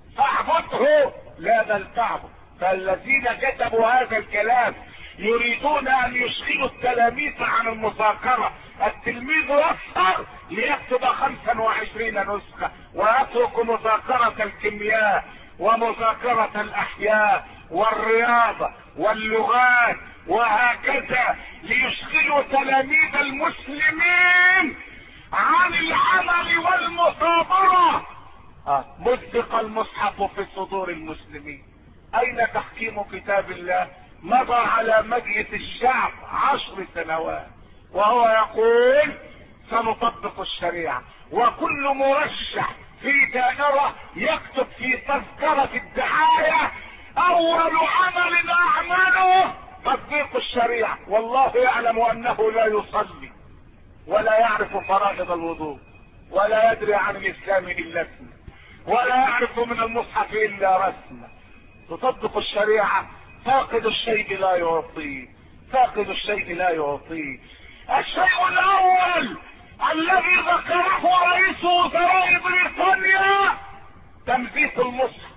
Speaker 1: فاعبده لا بل فاعبد. فالذين كتبوا هذا الكلام يريدون ان يشغلوا التلاميذ عن المذاكرة. التلميذ يسهر ليكتب خمسا وعشرين نسخة ويترك مذاكرة الكيمياء ومذاكرة الاحياء والرياضة واللغات وهكذا، ليشغلوا تلاميذ المسلمين عن العمل والمثابرة. آه. مزق المصحف في صدور المسلمين. اين تحكيم كتاب الله؟ مضى على مجلس الشعب عشر سنوات وهو يقول سنطبق الشريعة، وكل مرشح في دائرة يكتب في تذكرة الدعاية اول عمل اعمله تطبيق الشريعة، والله يعلم انه لا يصلي ولا يعرف فرائض الوضوء ولا يدري عن الاسلام الا اسمه ولا يعرف من المصحف الا رسمه. تطبق الشريعة. فاقد الشيء لا يعطيه، فاقد الشيء لا يعطيه. الشيء الاول الذي ذكره رئيس وزراء بريطانيا تمزيق المصحف.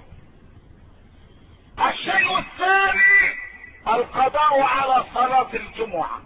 Speaker 1: الشيء الثاني القضاء على صلاة الجمعة،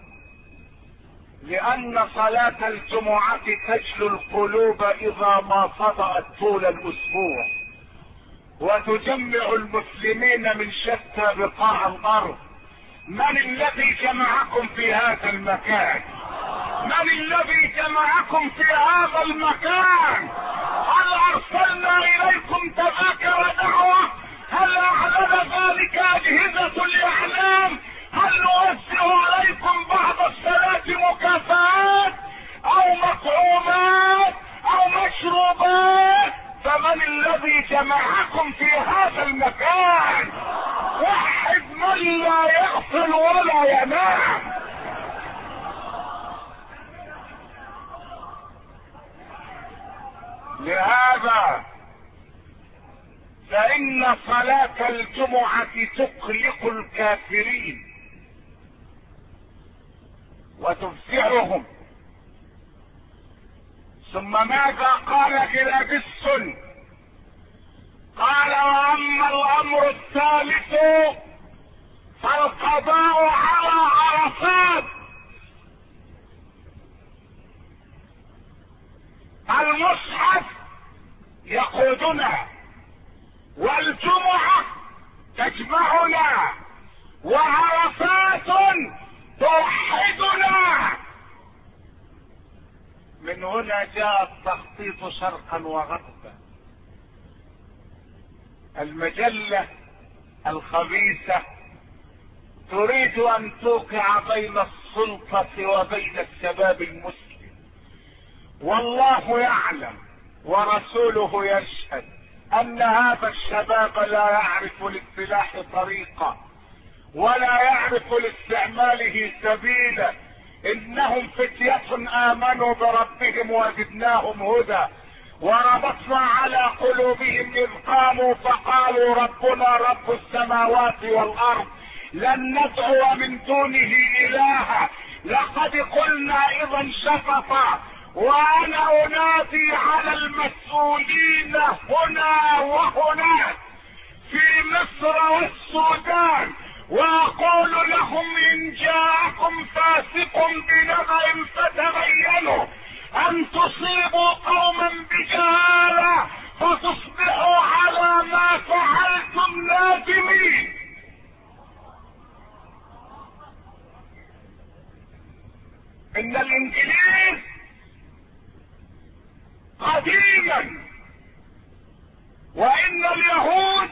Speaker 1: لان صلاة الجمعة تجلو القلوب اذا ما صدأت طول الاسبوع، وتجمع المسلمين من شتى بقاع الارض. من الذي جمعكم في هذا المكان؟ من الذي جمعكم في هذا المكان؟ هل ارسلنا اليكم تذاكر دعوة؟ هل اعلن ذلك اجهزة الاعلام؟ هل نوزع عليكم بعض الصلاة مكافآت او مطعومات او مشروبات؟ فمن الذي جمعكم في هذا المكان؟ واحد من لا يغفل ولا ينام. لهذا فإن صلاة الجمعة تقلق الكافرين وتفزعهم. ثم ماذا قال جلادستون؟ قال واما الامر الثالث فالقضاء على عرفات. المصحف يقودنا والجمعة تجمعنا وعرفات توحدنا. من هنا هنا جاء التخطيط شرقا وغربا. المجلة الخبيثة تريد ان توقع بين السلطة وبين الشباب المسلم، والله يعلم ورسوله يشهد ان هذا الشباب لا يعرف للسلاح طريقة ولا يعرف لاستعماله سبيلا. انهم فتية امنوا بربهم وزدناهم هدى، وربطنا على قلوبهم اذ قاموا فقالوا ربنا رب السماوات والارض لن ندعو من دونه الها لقد قلنا اذا شططا. وانا انادي على المسؤولين هنا وهناك في مصر والسودان واقول لهم ان جاءكم فاسق بنبأ فتبينوا ان تصيبوا قوما بجهالة فتصبحوا على ما فعلتم نادمين. ان الانجليز قديما وان اليهود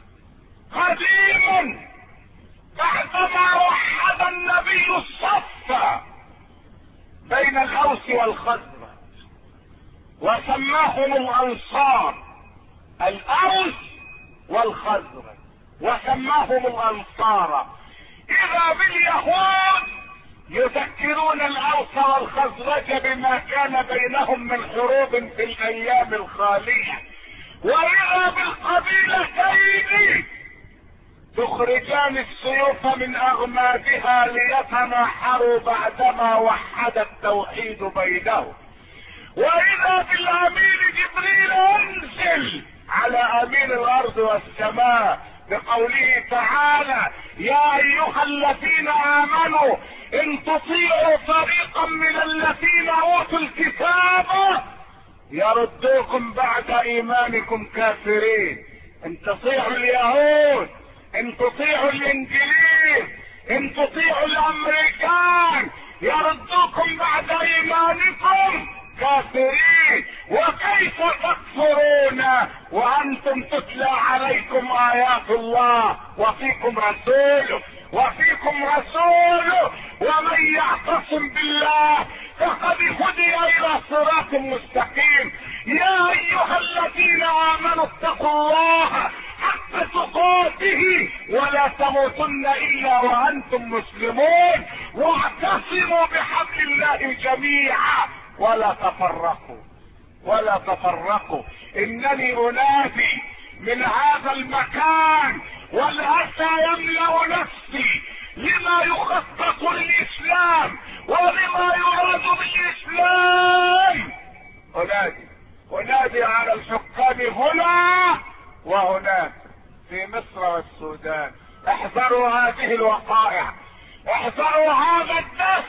Speaker 1: قديما بعدما وحد النبي الصف بين الاوس والخزرج وسماهم الانصار، الاوس والخزرج وسماهم الانصار، اذا باليهود يذكرون الاوس والخزرج بما كان بينهم من حروب في الايام الخالية، واذا بالقبيلتين تخرجان السيوف من اغمادها ليتناحروا بعدما وحد التوحيد بينهم، واذا بالامين جبريل انزل على امين الارض والسماء بقوله تعالى يا ايها الذين امنوا ان تطيعوا فريقا من الذين اوتوا الكتاب يردوكم بعد ايمانكم كافرين. ان تطيعوا اليهود، ان تطيعوا الانجليز، ان تطيعوا الامريكان يردوكم بعد ايمانكم كافرين. وكيف تكفرون وانتم تتلى عليكم ايات الله وفيكم رسوله وفيكم رسوله ومن يعتصم بالله فقد هدي الى صراط مستقيم. يا ايها الذين امنوا اتقوا الله حق تقاته ولا تموتن الا وانتم مسلمون واعتصموا بحبل الله جميعا ولا تفرقوا ولا تفرقوا. انني انادي من هذا المكان والاسى يملأ نفسي لما يخطط للاسلام ولما يراد بالاسلام. انادي انادي على الحكام هنا وهناك في مصر والسودان، احذروا هذه الوقائع، احذروا هذا الدس،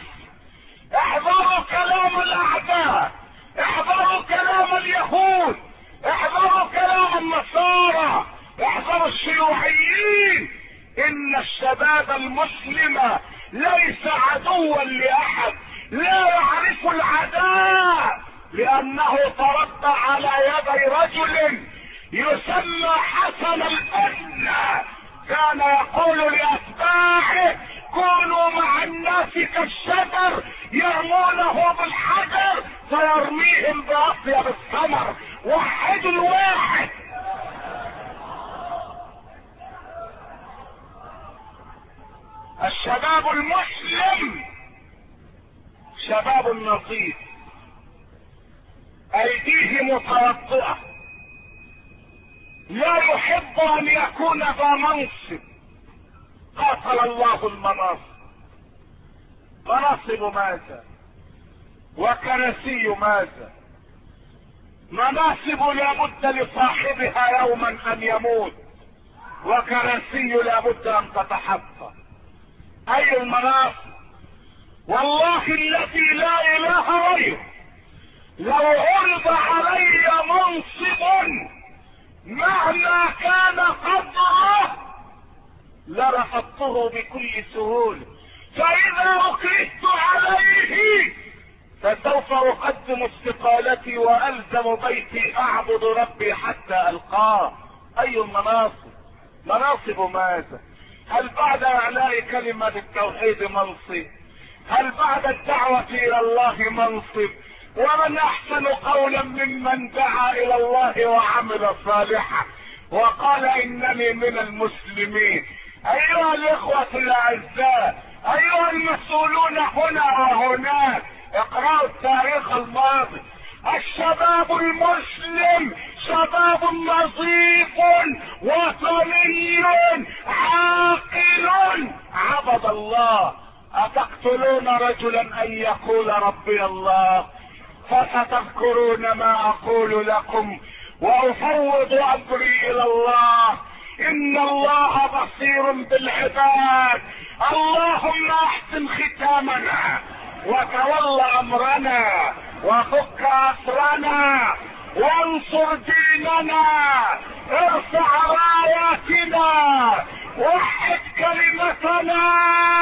Speaker 1: احذروا كلام الاعداء، احذروا كلام اليهود، احذروا كلام النصارى، احذروا الشيوعيين. ان الشباب المسلم ليس عدوا لاحد، لا يعرف العداء لانه تربى على يدي رجل يسمى حسن البنا، كان يقول لاتباعه كونوا مع الناس كالشجر يرمونه بالحجر فيرميهم باطيب الثمر. وحدوا الواحد. الشباب المسلم شباب نظيف، ايديه متوضئة، لا يحب ان يكون ذا منصب. قاتل الله المناصب. مناصب ماذا وكرسي ماذا؟ مناصب لابد لصاحبها يوما ان يموت، وكرسي لابد ان تتحقق. اي المناصب؟ والله الذي لا اله غيره لو عرض علي منصب مهما كان قدره لرفضته بكل سهولة، فاذا اكرهت عليه فسوف اقدم استقالتي والزم بيتي اعبد ربي حتى القاه. اي المناصب؟ مناصب ماذا؟ هل بعد اعلاء كلمة التوحيد منصب؟ هل بعد الدعوة الى الله منصب؟ ومن احسن قولا ممن دعا الى الله وعمل صالحا وقال انني من المسلمين. ايها الاخوة الاعزاء، ايها المسؤولون هنا وهناك، اقرأوا التاريخ الماضي. الشباب المسلم شباب نظيف وطني عاقل عبد الله. اتقتلون رجلا ان يقول ربي الله؟ فستذكرون ما اقول لكم وافوض امري الى الله، ان الله بصير بالعباد. اللهم احسن ختامنا وتول امرنا وفك اسرنا وانصر ديننا، ارفع راياتنا، وحد كلمتنا.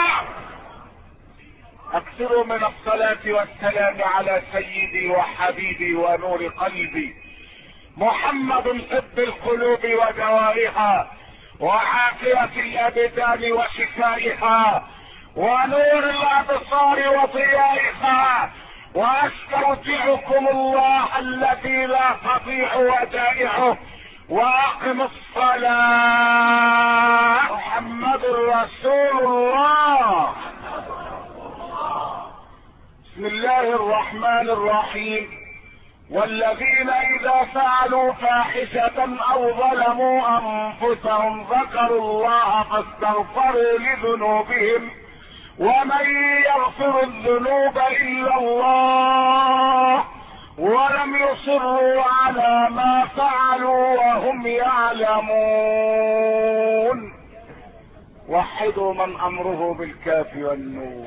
Speaker 1: اكثروا من الصلاة والسلام على سيدي وحبيبي ونور قلبي محمد، طب القلوب ودوائها وعافية الابدان وشفائها ونور الابصار وضيائها. واستودعكم الله الذي لا تضيع ودائعه، واقم الصلاة. محمد رسول الله. بسم الله الرحمن الرحيم. والذين اذا فعلوا فاحشة او ظلموا انفسهم ذكروا الله فاستغفروا لذنوبهم ومن يغفر الذنوب الا الله ولم يصروا على ما فعلوا وهم يعلمون. وحدوا من امره بالكاف والنور.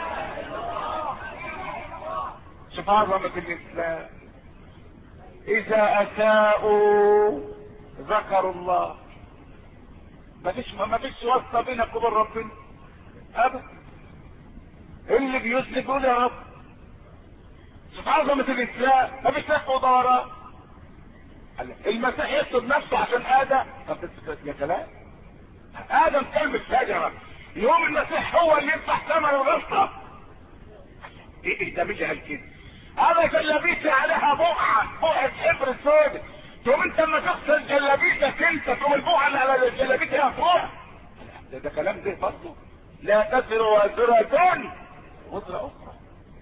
Speaker 1: شوف عظمة الاسلام. اذا اساءوا ذكروا الله. ما فيش ما فيش واسطة بينك وبين ربنا ابدا. اللي بيسلك يقول يا رب. شوف عظمة الاسلام. ما فيش لف ودوران. المسيح يقصد نفسه عشان ادم. طب يا كلام ادم كلمة شجرة، يوم المسيح هو اللي يفتح ثمن الغصة. ايه ايه ده؟ مش قال كده. انا جلابيتي عليها بقعة بقعة حبر سود، تقوم انت لما تغسل جلابيتك انت تقوم البقعة اللي على جلابيتها فوق. ده, ده كلام ده برضه. لا تزر وازرة وزر اخرى.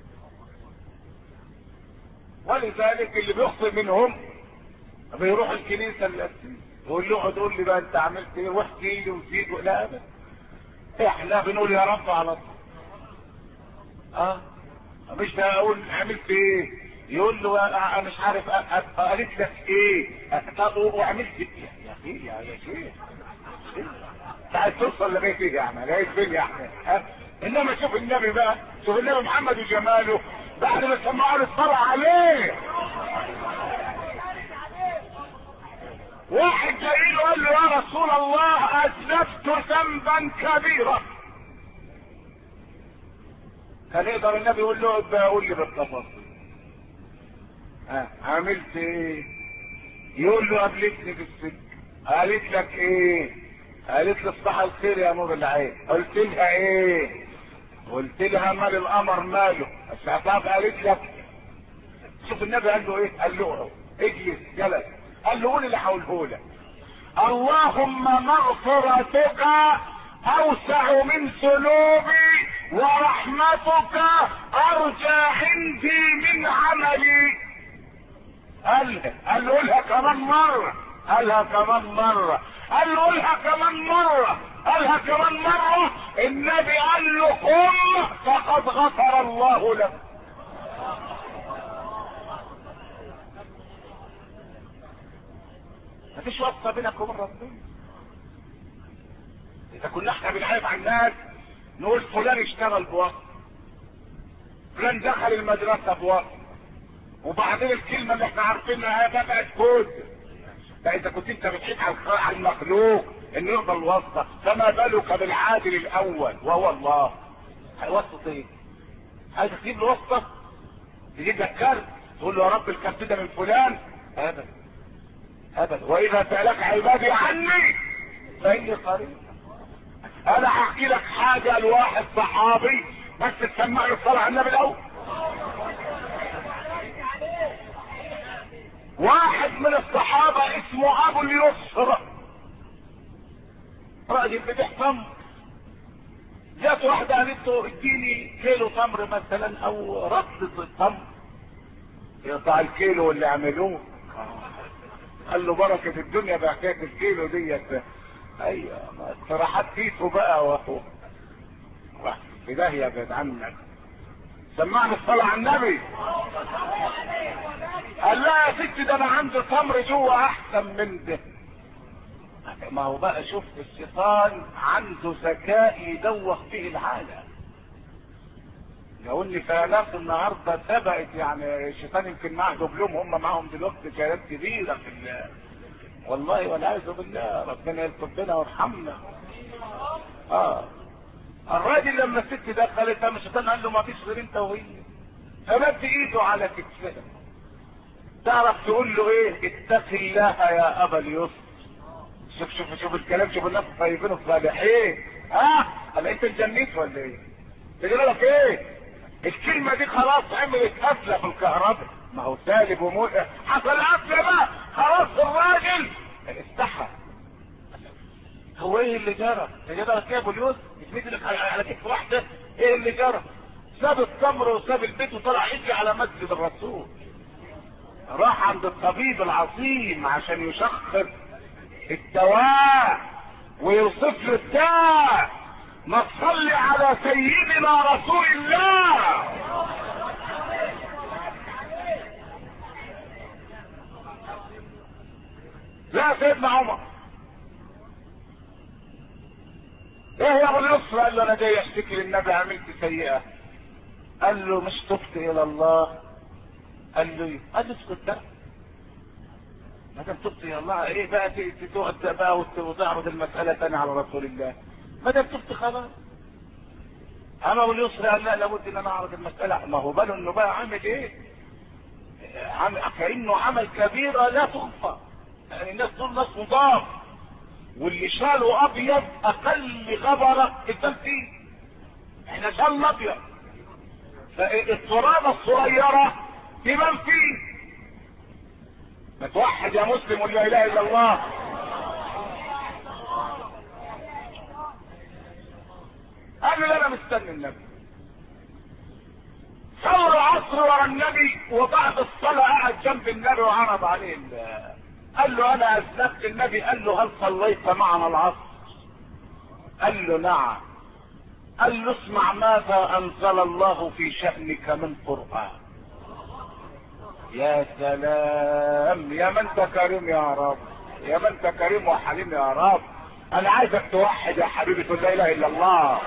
Speaker 1: ولذلك اللي بيخطئ منهم بيروح الكنيسة القديسة يقول له اقعد قول لي بقى انت عملت ايه واحكي لي وزيد. لا ابدا، احنا بنقول يا رب على طول. اه مش بقول عملت ايه، يقول له انا مش عارف قالت لك ايه وعملت ايه. يا اخي يا شيخ انت عايز توصل لغايه ايه يا عم؟ لغايه فين يا احمد؟ انما شوف النبي بقى، شوف النبي محمد وجماله بعد ما سمعوا له الصلاه عليه. واحد جاي له قال له يا رسول الله اذنبت ذنبا كبيرا. كان يقدر النبي يقول له ابقى قول لي بالتفاصيل. ها عملت ايه؟ يقول له قابلتني في السجن. قالت لك ايه؟ قالت لي صباح الخير يا نور العين. قلت لها ايه؟ قلت لها مال القمر ماله؟ الشعباب قالت لك. شوف النبي قال له ايه؟ قال له اجلس جلس. قال له قول اللي هقوله لك. اللهم مغفرتك اوسع من ذنوبي ورحمتك ارجى عندي من عملي. قال قال له قولها كمان مرة. قالها كمان مرة. قال له قولها كمان مرة. قالها كمان مرة. النبي قال له قم فقد غفر الله لك. مفيش واسطة بينك وبين ربنا. اذا كنا احنا بنعرف عن الناس نقول فلان اشتغل بواسطة، فلان دخل المدرسة بواسطة، وبعدين الكلمة اللي احنا عارفينها بقت كود. لا اذا كنت انت بتحيط على المخلوق انه يقبل واسطة، فما بالك بالعادل الاول وهو الله. واسطة ايه؟ عايز تجيب له واسطة؟ تجيب لك كارت تقول له يا رب الكارت ده من فلان؟ ابدا ابدا. واذا سالك عبادي عني فاني قريب. انا هحكي لك حاجه لواحد صحابي، بس تسمع له الصلاه على النبي الاول. واحد من الصحابه اسمه ابو اليسر، راجل بيبيع تمر. جات واحده قالت له اديني كيلو تمر مثلا او رصه التمر. يقطع الكيلو اللي عملوه. قال له بركه الدنيا بحكايه الكيلو ديت. ايوه اقتراحات تيتو بقى وهو في داهيه بعد عنك. سمعني الصلاه على النبي. قال لا يا ستي ده انا عندي تمر جوه احسن من ده. ما هو بقى شوف الشيطان عنده ذكاء يدوخ به العالم. لو ان في ناس النهارده سبقت، يعني الشيطان يمكن معاه دبلوم، هم معاهم دلوقتي كيانات كبيره في الله والله والعياذ بالله. ربنا يلطف بنا ويرحمنا. اه الراجل لما الست دخلت قام الشيطان قال له ما فيش غير انت وهي، فمد ايده على كتفها. تعرف تقول له ايه؟ اتق الله يا ابا اليسر. شوف شوف شوف الكلام، شوف الناس الطيبين الصالحين. ها قال انت اتجنيت ولا ايه؟ تقول لك ايه؟ الكلمه دي خلاص عملت قفله في الكهرباء. ما هو سالب وموت حصل قفله بقى خلاص. الراجل استحى. هو ايه اللي جرى؟ اللي جرى يا ابو اليوسف يسميت لك على كتف واحده. ايه اللي جرى؟ ساب التمر وساب البيت وطلع يجري على مسجد الرسول. راح عند الطبيب العظيم عشان يشخص الدواء ويوصف له الداء. ما تصلي على سيدنا رسول الله. لا سيدنا عمر ايه يا ابو اليسر؟ قال له انا جاي اشتكي للنبي عملت سيئه. قال له مش تبت الى الله؟ قال له قال له اسكت بقى، ما دام تبت الى الله ايه بقى تقعد بقى وتعرض المساله ثاني على رسول الله؟ ما دام تبت خلاص. اما ابو اليسر قال لا لابد ان انا اعرض المساله. ما هو باله انه بقى عامل ايه؟ عامل كانه عمل كبيره لا تغفر. يعني الناس دول ناس مضاف، واللي شاله ابيض اقل غبره الدم فيه. احنا شالنا ابيض، فالترابه الصغيره تبان فيه. ما توحد يا مسلم ولا اله الا الله. قال له انا مستني النبي. صلى العصر ورا النبي، وبعد الصلاه قعد جنب النبي وعرض عليه الله. قال له انا اسلمت النبي. قال له هل صليت معنا العصر؟ قال له نعم. قال له اسمع ماذا انزل الله في شأنك من قرآن. يا سلام يا من انت كريم يا رب، يا من انت كريم وحليم يا رب. انا عايزك توحد يا حبيبي تقول لا اله الا الله.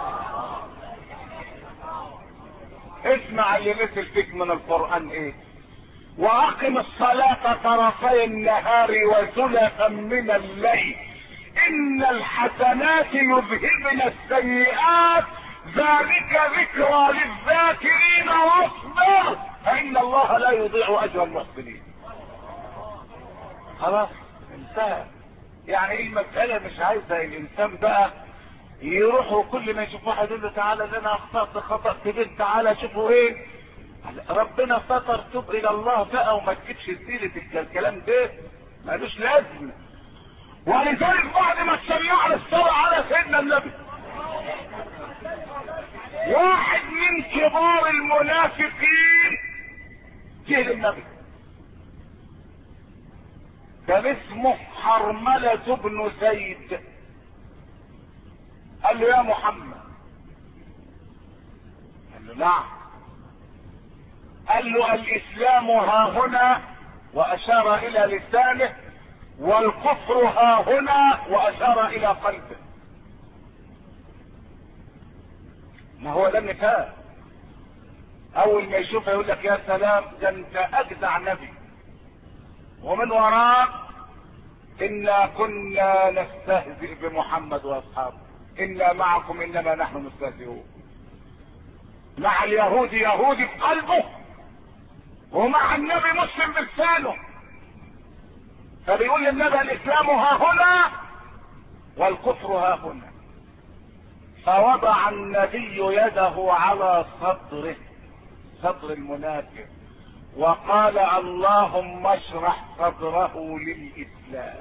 Speaker 1: اسمع اللي نزل فيك من القرآن ايه. واقم الصلاة طرفي النهار وزلفا من الليل ان الحسنات يذهبن السيئات ذلك ذكرى للذاكرين واصبر فان الله لا يضيع اجر المحسنين. خلاص انتهى. يعني ايه المسألة؟ مش عايزة الانسان بقى يروح وكل ما يشوف واحد يقول له تعالى ده انا اخطأت خطأ كبير، تعالى شوفوا ايه ربنا ستر، تب الى الله بقى وما تجيبش سيرة الكلام ده مالوش لازمه. ولذلك بعد ما تسمعنا الصلاة على سيدنا النبي، واحد من كبار المنافقين جه للنبي كان اسمه حرملة بن زيد. قال له يا محمد. قال له نعم. قال له الاسلام ها هنا واشار الى لسانه، والكفر ها هنا واشار الى قلبه. ما هو ده النفاق. اول ما يشوفه يقول لك يا سلام ده انت اجدع نبي، ومن وراء انا كنا نستهزئ بمحمد واصحابه، انا معكم انما نحن مستهزئون. مع اليهود يهودي في قلبه ومع النبي مسلم بلسانه، فبيقول للنبي الاسلام ها هنا والكفر ها هنا. فوضع النبي يده على صدره، صدر المنافق، وقال اللهم اشرح صدره للاسلام.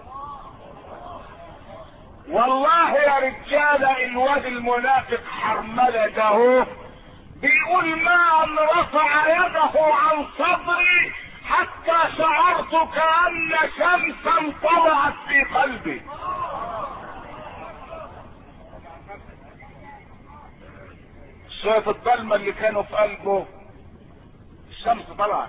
Speaker 1: والله يا رجال الواد المنافق حرمله ده بيقول ما ان رفع يده عن صدري حتى شعرت كأن شمسا طلعت في قلبي. شوية الضلمة اللي كانوا في قلبه الشمس طلعت،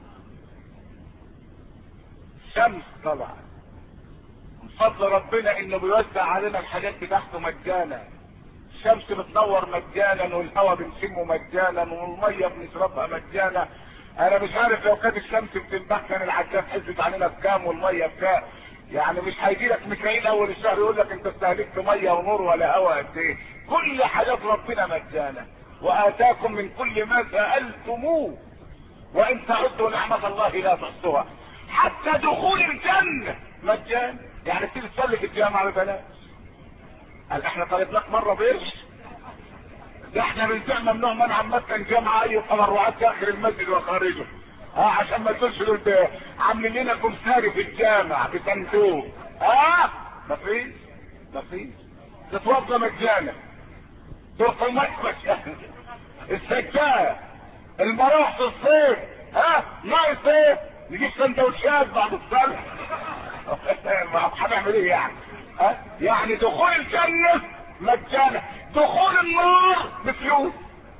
Speaker 1: الشمس طلعت من فضل ربنا انه بيوزع علينا الحاجات بتاعته مجانا. الشمس بتنور مجانا، والهواء بنشمه مجانا، والميه بنشربها مجانا. انا مش عارف لو كانت الشمس بتنبح كان العجاب حسبت علينا بكام والميه بكام. يعني مش هيجي لك ميكائيل اول الشهر يقول لك انت استهلكت ميه ونور ولا هواء قد ايه. كل حاجات ربنا مجانا، واتاكم من كل ما سالتموه وان تعدوا نعمه الله لا تحصوها. حتى دخول الجنه مجانا، يعني تيجي تصلي في الجامعه ببلاش. قال احنا طلبناك مره بقرش؟ ده احنا بنزع ممنوع منع مثلا جامعه اي تبرعات داخل المسجد وخارجه، اه عشان ما تقولش دول عاملين لنا كمساري في الجامع بصندوق. اه مفيش مفيش تتوضى مجانا، تروح المكبش السجاده، المراح في الصيف، ها ناقص ايه؟ نجيب سندوتشات بعد الصلاه. هنعمل ايه يعني؟ ها يعني دخول الجنه مجانا، دخول النار بفلوس.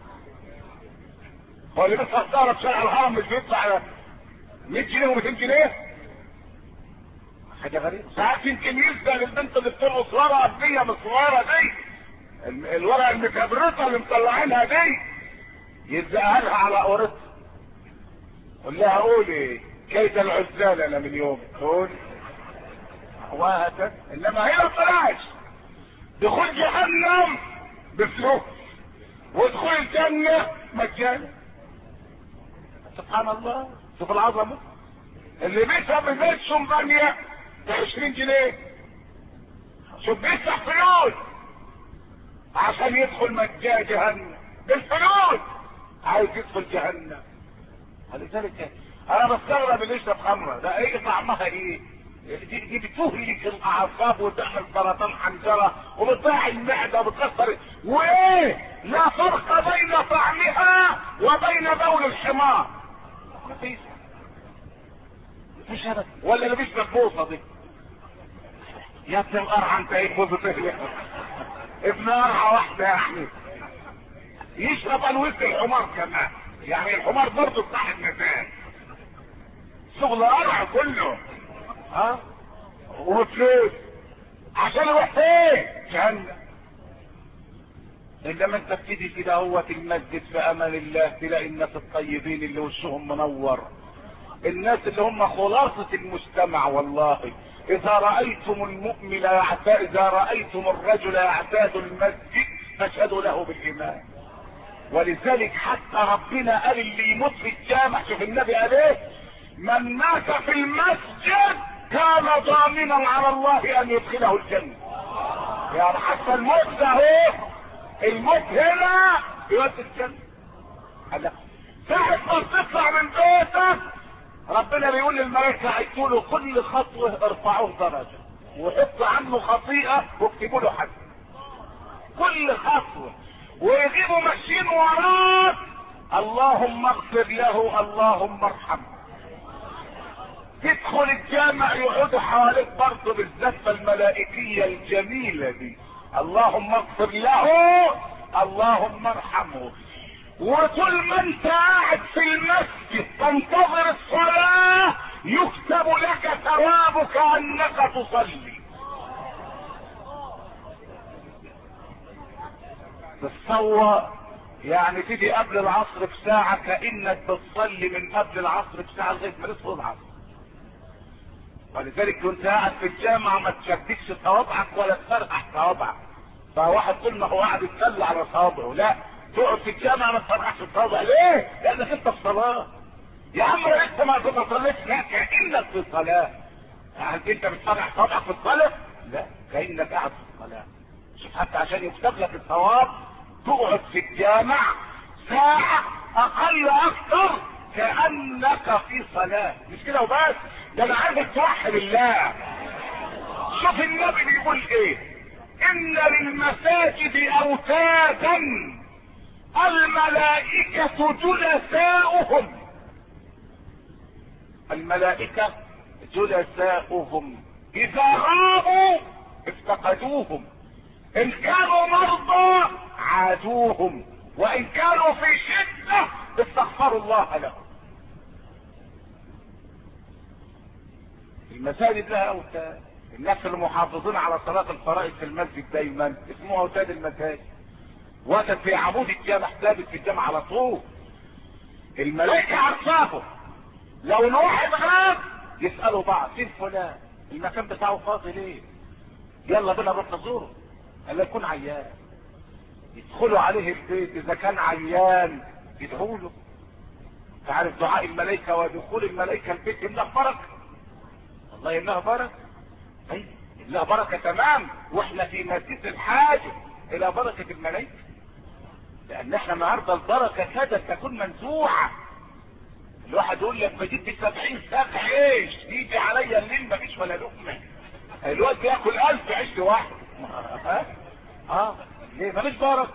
Speaker 1: هو اللي بيدفع سهره في شارع الهرم مش بيدفع مية جنيه ومئتين جنيه؟ حاجه غريبه. ساعات يمكن يلزق للبنت اللي بترقص ورقه قبليه مصوره دي، الورقه المكبرته اللي مطلعينها دي، يلزقها لها على قورتها. قول لها قولي كيد العزال انا من يوم، قول وهكذا. انما هي ما طلعش. دخول جهنم بفلوس ودخول الجنه مجانا. سبحان الله، شوف العظمه. اللي بيدفع ببيت شمبانيا ب عشرين جنيه، شوف بيدفع فلوس عشان يدخل مجان جهنم بالفلوس، عايز يدخل جهنم. ولذلك انا بستغرب اللي يشرب خمره ده، ايه طعمها ايه؟ دي, دي بتهلك الاعصاب وتعمل سرطان حنجره وبتضيع المعده وبتكسر، وايه؟ لا فرق بين طعمها وبين بول الحمار. مفيش مفيش هذا. ولا اللي بيشرب بوصه دي، يا ابن القرعه انت ايه بوصه تهلك؟ ابن قرعه واحده يعني. يشرب انوثه الحمار كمان، يعني الحمار برضه بتاع النساء، شغل قرع كله. ها وفلوس عشان يروح فين؟ جهنم. انما انت بتيجي كده اهوت المسجد في امان الله تلاقي الناس الطيبين اللي وشهم منور، الناس اللي هم خلاصة المجتمع. والله اذا رأيتم المؤمن يعتاد، اذا رأيتم الرجل يعتاد المسجد فاشهدوا له بالايمان. ولذلك حتى ربنا قال اللي يموت في الجامع، شوف النبي قال ايه؟ من مات في المسجد كان ضامنا على الله ان يدخله الجنة. يعني حتى الموت ده اهو، الموت هنا يودي الجنة. هلا ساعة ما تطلع من بيتك ربنا بيقول للملائكة عيدوا له كل خطوة ارفعوه درجة، وحطوا عنه خطيئة واكتبوا له حد كل خطوة، ويجيبوا ماشيين وراه اللهم اغفر له اللهم ارحمه. تدخل الجامع يقعدوا حواليك برضه بالزفه الملائكيه الجميله دي، اللهم اغفر له اللهم ارحمه. وطول ما انت قاعد في المسجد تنتظر الصلاه يكتب لك ثوابك انك تصلي. تتصور يعني تيجي قبل العصر بساعه كانك بتصلي من قبل العصر بساعه لغايه ما تصل العصر. ولذلك كنت قاعد في الجامعة ما تشككش صوابعك ولا تفرقع صوابعك. فواحد طول ما هو قاعد يتسلى على صوابعه، لا تقعد في الجامعة ما تفرقعش صوابعك. ليه؟ لانك انت في صلاة. يا عم انا لسه ما ما صليتش. لا كانك في صلاه. هل انت بتصلح صوتك في الصلاه؟ لا كانك قاعد في الصلاه. شوف حتى عشان يكتب لك الثواب تقعد في الجامع ساعه اقل اكثر كانك في صلاه. مش كده وبس، ده انا عايزك توحد الله. شوف النبي بيقول ايه: ان للمساجد اوتادا الملائكة جلساؤهم. الملائكة جلساؤهم اذا غابوا افتقدوهم، ان كانوا مرضى عادوهم، وان كانوا في شدة استغفروا الله لهم. المساجد لها اوتاد. الناس المحافظين على صلاة الفرائض في المسجد دايما اسمه اوتاد المساجد. وقت في عمود الجامع ثابت في الجامع على طول. الملائكة عرفاهم. لو الواحد غاب يسألوا بعض: فين فلان؟ المكان بتاعه فاضي ليه؟ يلا بينا نروح نزوره. الا يكون عيان يدخلوا عليه البيت، اذا كان عيان يدعوا له. تعرف دعاء الملائكة ودخول الملائكة البيت يملأ بركة. والله يملأ بركة. اي يملأ بركة تمام. واحنا في مسجد الحاجة الى بركة الملائكة، لان احنا النهارده البركة كادت تكون منزوعة. الواحد يقول لك بجيب سبعين ساق عيش يجي عليا الليل مفيش ولا لقمة. الواد بياكل الف عيش لوحده. ها اه ليه مفيش بركة؟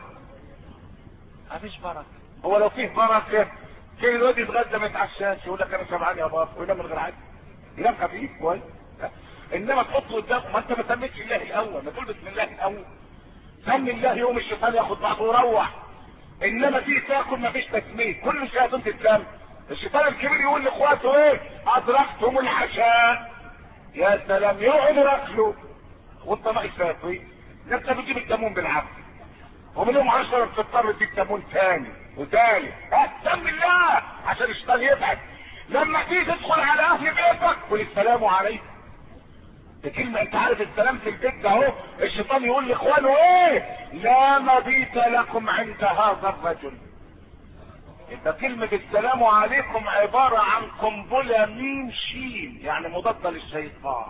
Speaker 1: مفيش بركة. هو لو فيه بركة كان الواد يتغدى ما يتعشاش يقول لك انا شبعان يا بابا وينام من غير عدل. ينام خفيف كويس. انما تحطه قدام ما انت ما سميتش الله الاول، ما تقول بسم الله الاول. سمي الله يوم الشيطان ياخد بعضه ويروح. انما تيجي تاكل مفيش تسميه، كل شيء تتلم. الشيطان الكبير يقول لاخواته ايه: ادركتم العشاء. يا سلام يقعدوا ياكلوا وانت ناقص فاكر. ده انت بتجيب التمون بالعافيه، ومن يوم عشرة بتضطر تجيب تمون ثاني وثالث. سمي الله عشان الشيطان يبعد. لما تيجي تدخل على اهل بيتك قل السلام عليكم. كلمة انت عارف السلام في البيت ده اهو. الشيطان يقول لاخوانه ايه: لا مبيت لكم عند هذا الرجل. يبقى كلمة السلام عليكم عبارة عن قنبلة ميم شين، يعني مضادة للشيطان.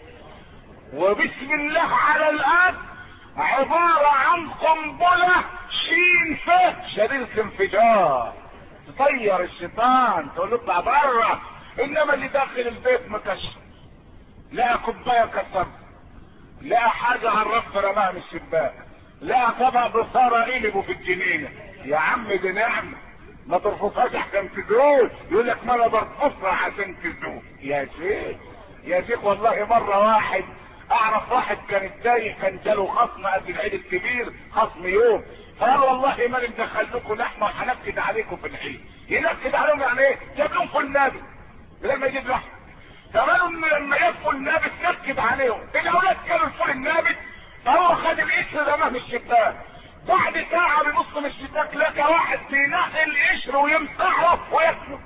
Speaker 1: وبسم الله على الاب عبارة عن قنبلة شين ف شديدة انفجار تطير الشيطان تقول له اطلع بره. انما اللي داخل البيت مكشف، لا كوبايه كسر، لا حاجه على الرف رماها من الشباك، لا طبق بصاره قلبه في الجنينه. يا عم دي نعمه ما ترفضهاش عشان تزول. يقول لك ما انا برفضها عشان تزول. يا شيخ يا شيخ والله مره واحد اعرف واحد كان اتضايق، كان جاله خصم قبل العيد الكبير، خصم يوم، فقال والله ما ندخل لكم لحمه وهنكد عليكم في العيد. ينكد عليهم يعني ايه؟ جاب لهم فول نابت بدل ما يجيب لحمه. كمان لما يدخل النابت نكد عليهم. الاولاد كانوا الفول النابت، فهو خد القشر رماه من الشباك. بعد ساعه بيبص من الشباك لقى واحد بينقي القشر ويمسحه وياكله.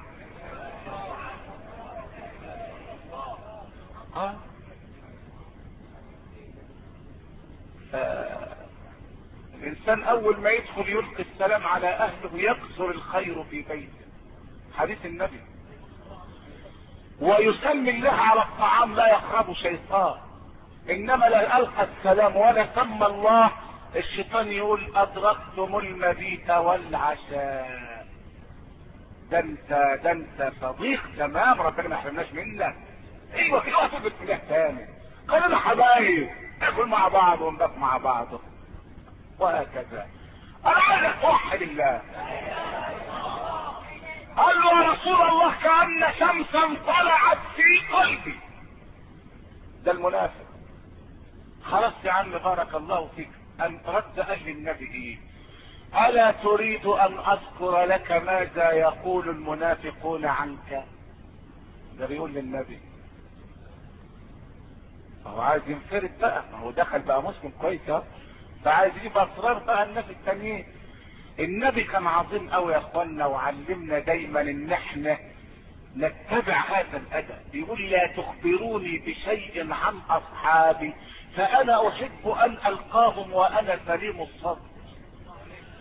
Speaker 1: اه آه. الانسان اول ما يدخل يلقي السلام على اهله يكثر الخير في بيته. حديث النبي. ويسمي الله على الطعام لا يقرب شيطان. انما لا القى السلام ولا سمى الله الشيطان يقول ادركتم المبيت والعشاء. ده انت ده انت صديق تمام، ربنا ما يحرمناش منك. ايوه كده هتقول بسم الله تاني. قالوا حبايب ناكل مع بعض ونبات مع بعض وهكذا. انا عايزك توحد الله. قال له يا رسول الله كأن شمسا طلعت في قلبي. ده المنافق. خلاص يا عم بارك الله فيك. ان رد اهل النبي ايه: الا تريد ان اذكر لك ماذا يقول المنافقون عنك؟ ده بيقول للنبي. هو عايز ينفرد بقى، ما هو دخل بقى مسلم كويس اهو، فعايز يجيب اسرار بقى الناس التانيين. النبي كان عظيم قوي يا اخوانا، وعلمنا دايما ان احنا نتبع هذا الادب. بيقول لا تخبروني بشيء عن اصحابي فانا احب ان القاهم وانا سليم الصدر.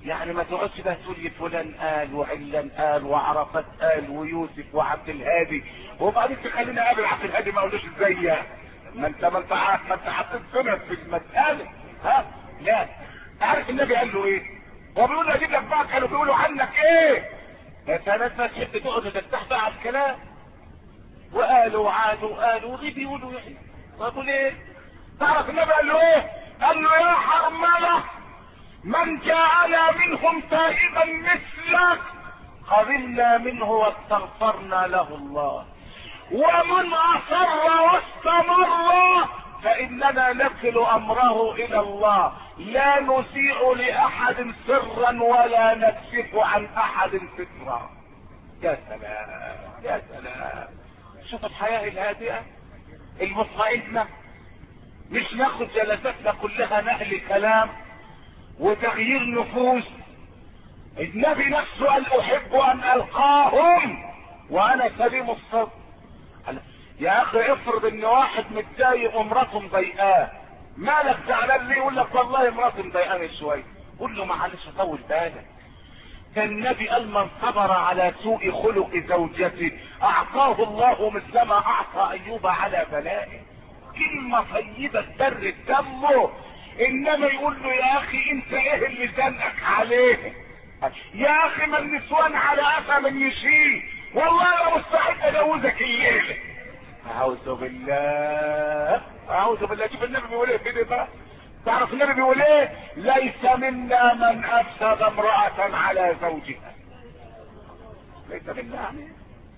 Speaker 1: يعني ما تقعدش بقى تقول لي فلان قال وعلان قال وعرفات قال ويوسف وعبد الهادي وبعدين تخليني اقابل عبد الهادي ما اقولوش ازاي. ما انت ما انت عارف ما انت حطيت سنة في المسألة. ها لا عارف النبي قال له ايه؟ هو بيقول له اجيب لك بقى كانوا بيقولوا عنك ايه؟ يا سنة ما تحب تقعد تفتح بقى على الكلام. وقالوا وعادوا وقالوا ودي بيقولوا يعني طب ايه؟ تعرف النبي قال له ايه؟ قال له يا حرملة من جاءنا منهم تائبا مثلك قبلنا منه واستغفرنا له الله، ومن اصر واستمر فاننا نكل امره الى الله، لا نسيء لاحد سرا ولا نكشف عن احد سترا. يا سلام يا سلام، شوف الحياة الهادئة المطمئنة، مش ناخد جلساتنا كلها نقل كلام وتغيير نفوس. النبي نفسه قال احب ان القاهم وانا سليم الصدر. يا اخي افرض ان واحد متضايق ومراته مضايقاه، مالك زعلان ليه؟ يقول لك والله مراتي مضايقاني شويه. قول له معلش طول بالك، كان النبي قال من صبر على سوء خلق زوجته اعطاه الله مثل ما اعطى ايوب على بلائه. كلمة طيبة تبرد دمه. انما يقول له يا اخي انت ايه اللي زنقك عليه؟ يا اخي ما النسوان على قفا من يشيل، والله انا مستعد اجوزك الليله. اعوذ بالله اعوذ بالله. شوف النبي بيقول ايه كده بقى. تعرف النبي بيقول ايه؟ ليس منا من افسد امرأة على زوجها. ليس منا يعني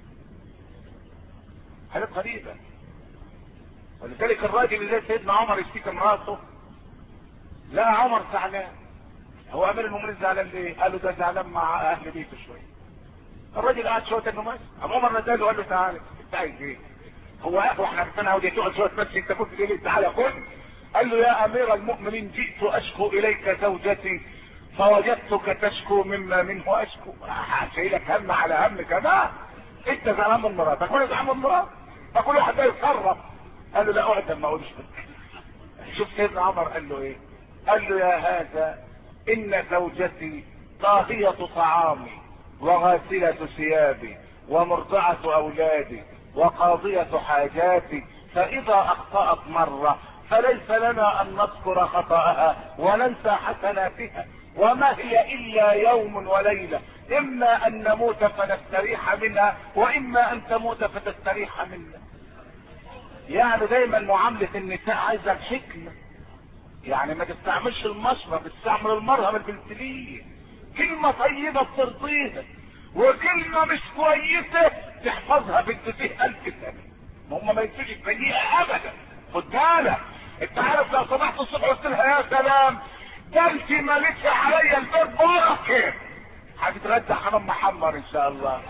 Speaker 1: حاجات غريبة. ولذلك الراجل اللي زي سيدنا عمر يشتكي امراته، لا عمر زعلان. هو امير المؤمنين زعلان ليه؟ قالوا ده زعلان مع اهل بيته شويه. الراجل قعد شويه انه ماشي، ابو عمر نزل وقال له تعالى انت عايز ايه؟ هو اخو احنا عرفنا عاوز تقعد شويه بس انت كنت ليه؟ تعالى خد. قال له يا امير المؤمنين جئت اشكو اليك زوجتي فوجدتك تشكو مما منه اشكو. شايلك هم على هم كمان. انت زعلان من مراتك وانا زعلان من مراتك، فكل واحد ده يتصرف. قال له لا اقعد ما اقولش. شوف سيدنا عمر قال له ايه؟ قال له يا هذا ان زوجتي طاهية طعامي وغاسلة ثيابي ومرضعة اولادي وقاضية حاجاتي، فاذا اخطأت مرة فليس لنا ان نذكر خطأها وننسى حسناتها، وما هي الا يوم وليلة، اما ان نموت فنستريح منها واما ان تموت فتستريح منا. يعني دايما معاملة النساء عايزة الحكمة، يعني ما تستعملش المشرب، تستعمل المرهم البنسلين. كلمة طيبة ترضيها وكلمة مش كويسة تحفظها بنت فيه ألف سنة. هم ما ينسوش السيئة أبدا. خد بالك، أنت عارف لو صبحت الصبح قلت لها يا سلام ده أنت مالكش عليا البيت بركة، هتتغدى حمام محمر إن شاء الله.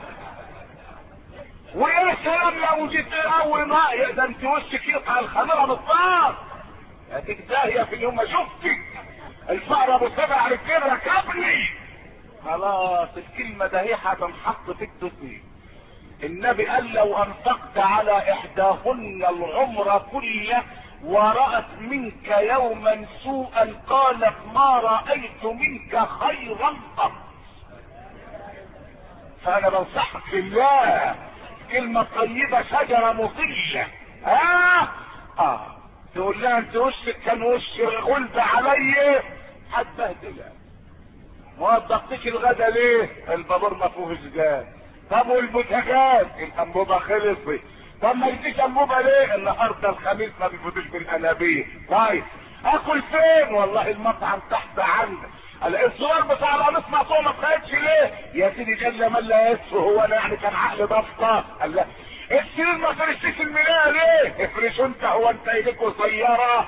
Speaker 1: ويا سلام لو جيت اول ما ده انت وشك يقطع الخميره بالطار، هتيجي داهيه في اليوم ما شفتك. الفقر ابو سبع رجال ركبني خلاص. الكلمه ده هي هتنحط في الدنيا. النبي قال لو انفقت على احداهن العمر كله ورأت منك يوما سوءا قالت ما رأيت منك خيرا قط. فانا بنصحك في الله، كلمة طيبة شجرة مطية. ها اه تقول لها انت وشك كان وش غلب علي هتبهدلها. ما وضحتش الغدا ليه؟ البابور ما فيهوش جاز. طب والبوتاجاز الانبوبه خلصت. طب ما يجيش انبوبه ليه؟ النهارده الخميس ما بيفوتوش بالانابيب. طيب اكل فين؟ والله المطعم تحت عندك. الزوار بتاع القميص مقطوع ما اتخيلش ليه؟ يا سيدي جل من لا يسفه، هو انا يعني كان عقل ضفطه؟ قال لا السرير ما فرشتش الملايه ليه؟ افرشوا انت، هو انت ايديك قصيره؟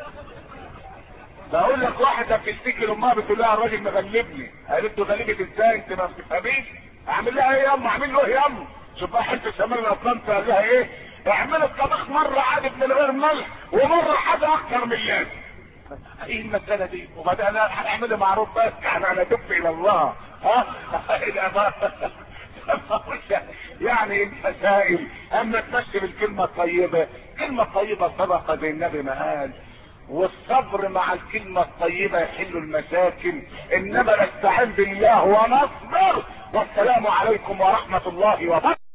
Speaker 1: بقول لك واحده بتشتكي لامها بتقول لها الراجل مغلبني. قالت له غلبك ازاي؟ انت ما بتفهميش. اعمل لها ايه ياما؟ اعمل له ايه ياما؟ شوف بقى حته شمال الاطلنطي قال لها ايه؟ اعمل الطبخ مره عادي من غير ملح ومره حاجه اكتر من اللازم. ايه المسألة دي؟ وبعدين انا هعمل معروف بس يعني انا تبت الى الله. ها يعني المسائل اما تمشي بالكلمة الطيبة. كلمة طيبة صدقة زي النبي ما قال. والصبر مع الكلمة الطيبة يحل المشاكل، انما نستعين بالله ونصبر. والسلام عليكم ورحمة الله وبركاته.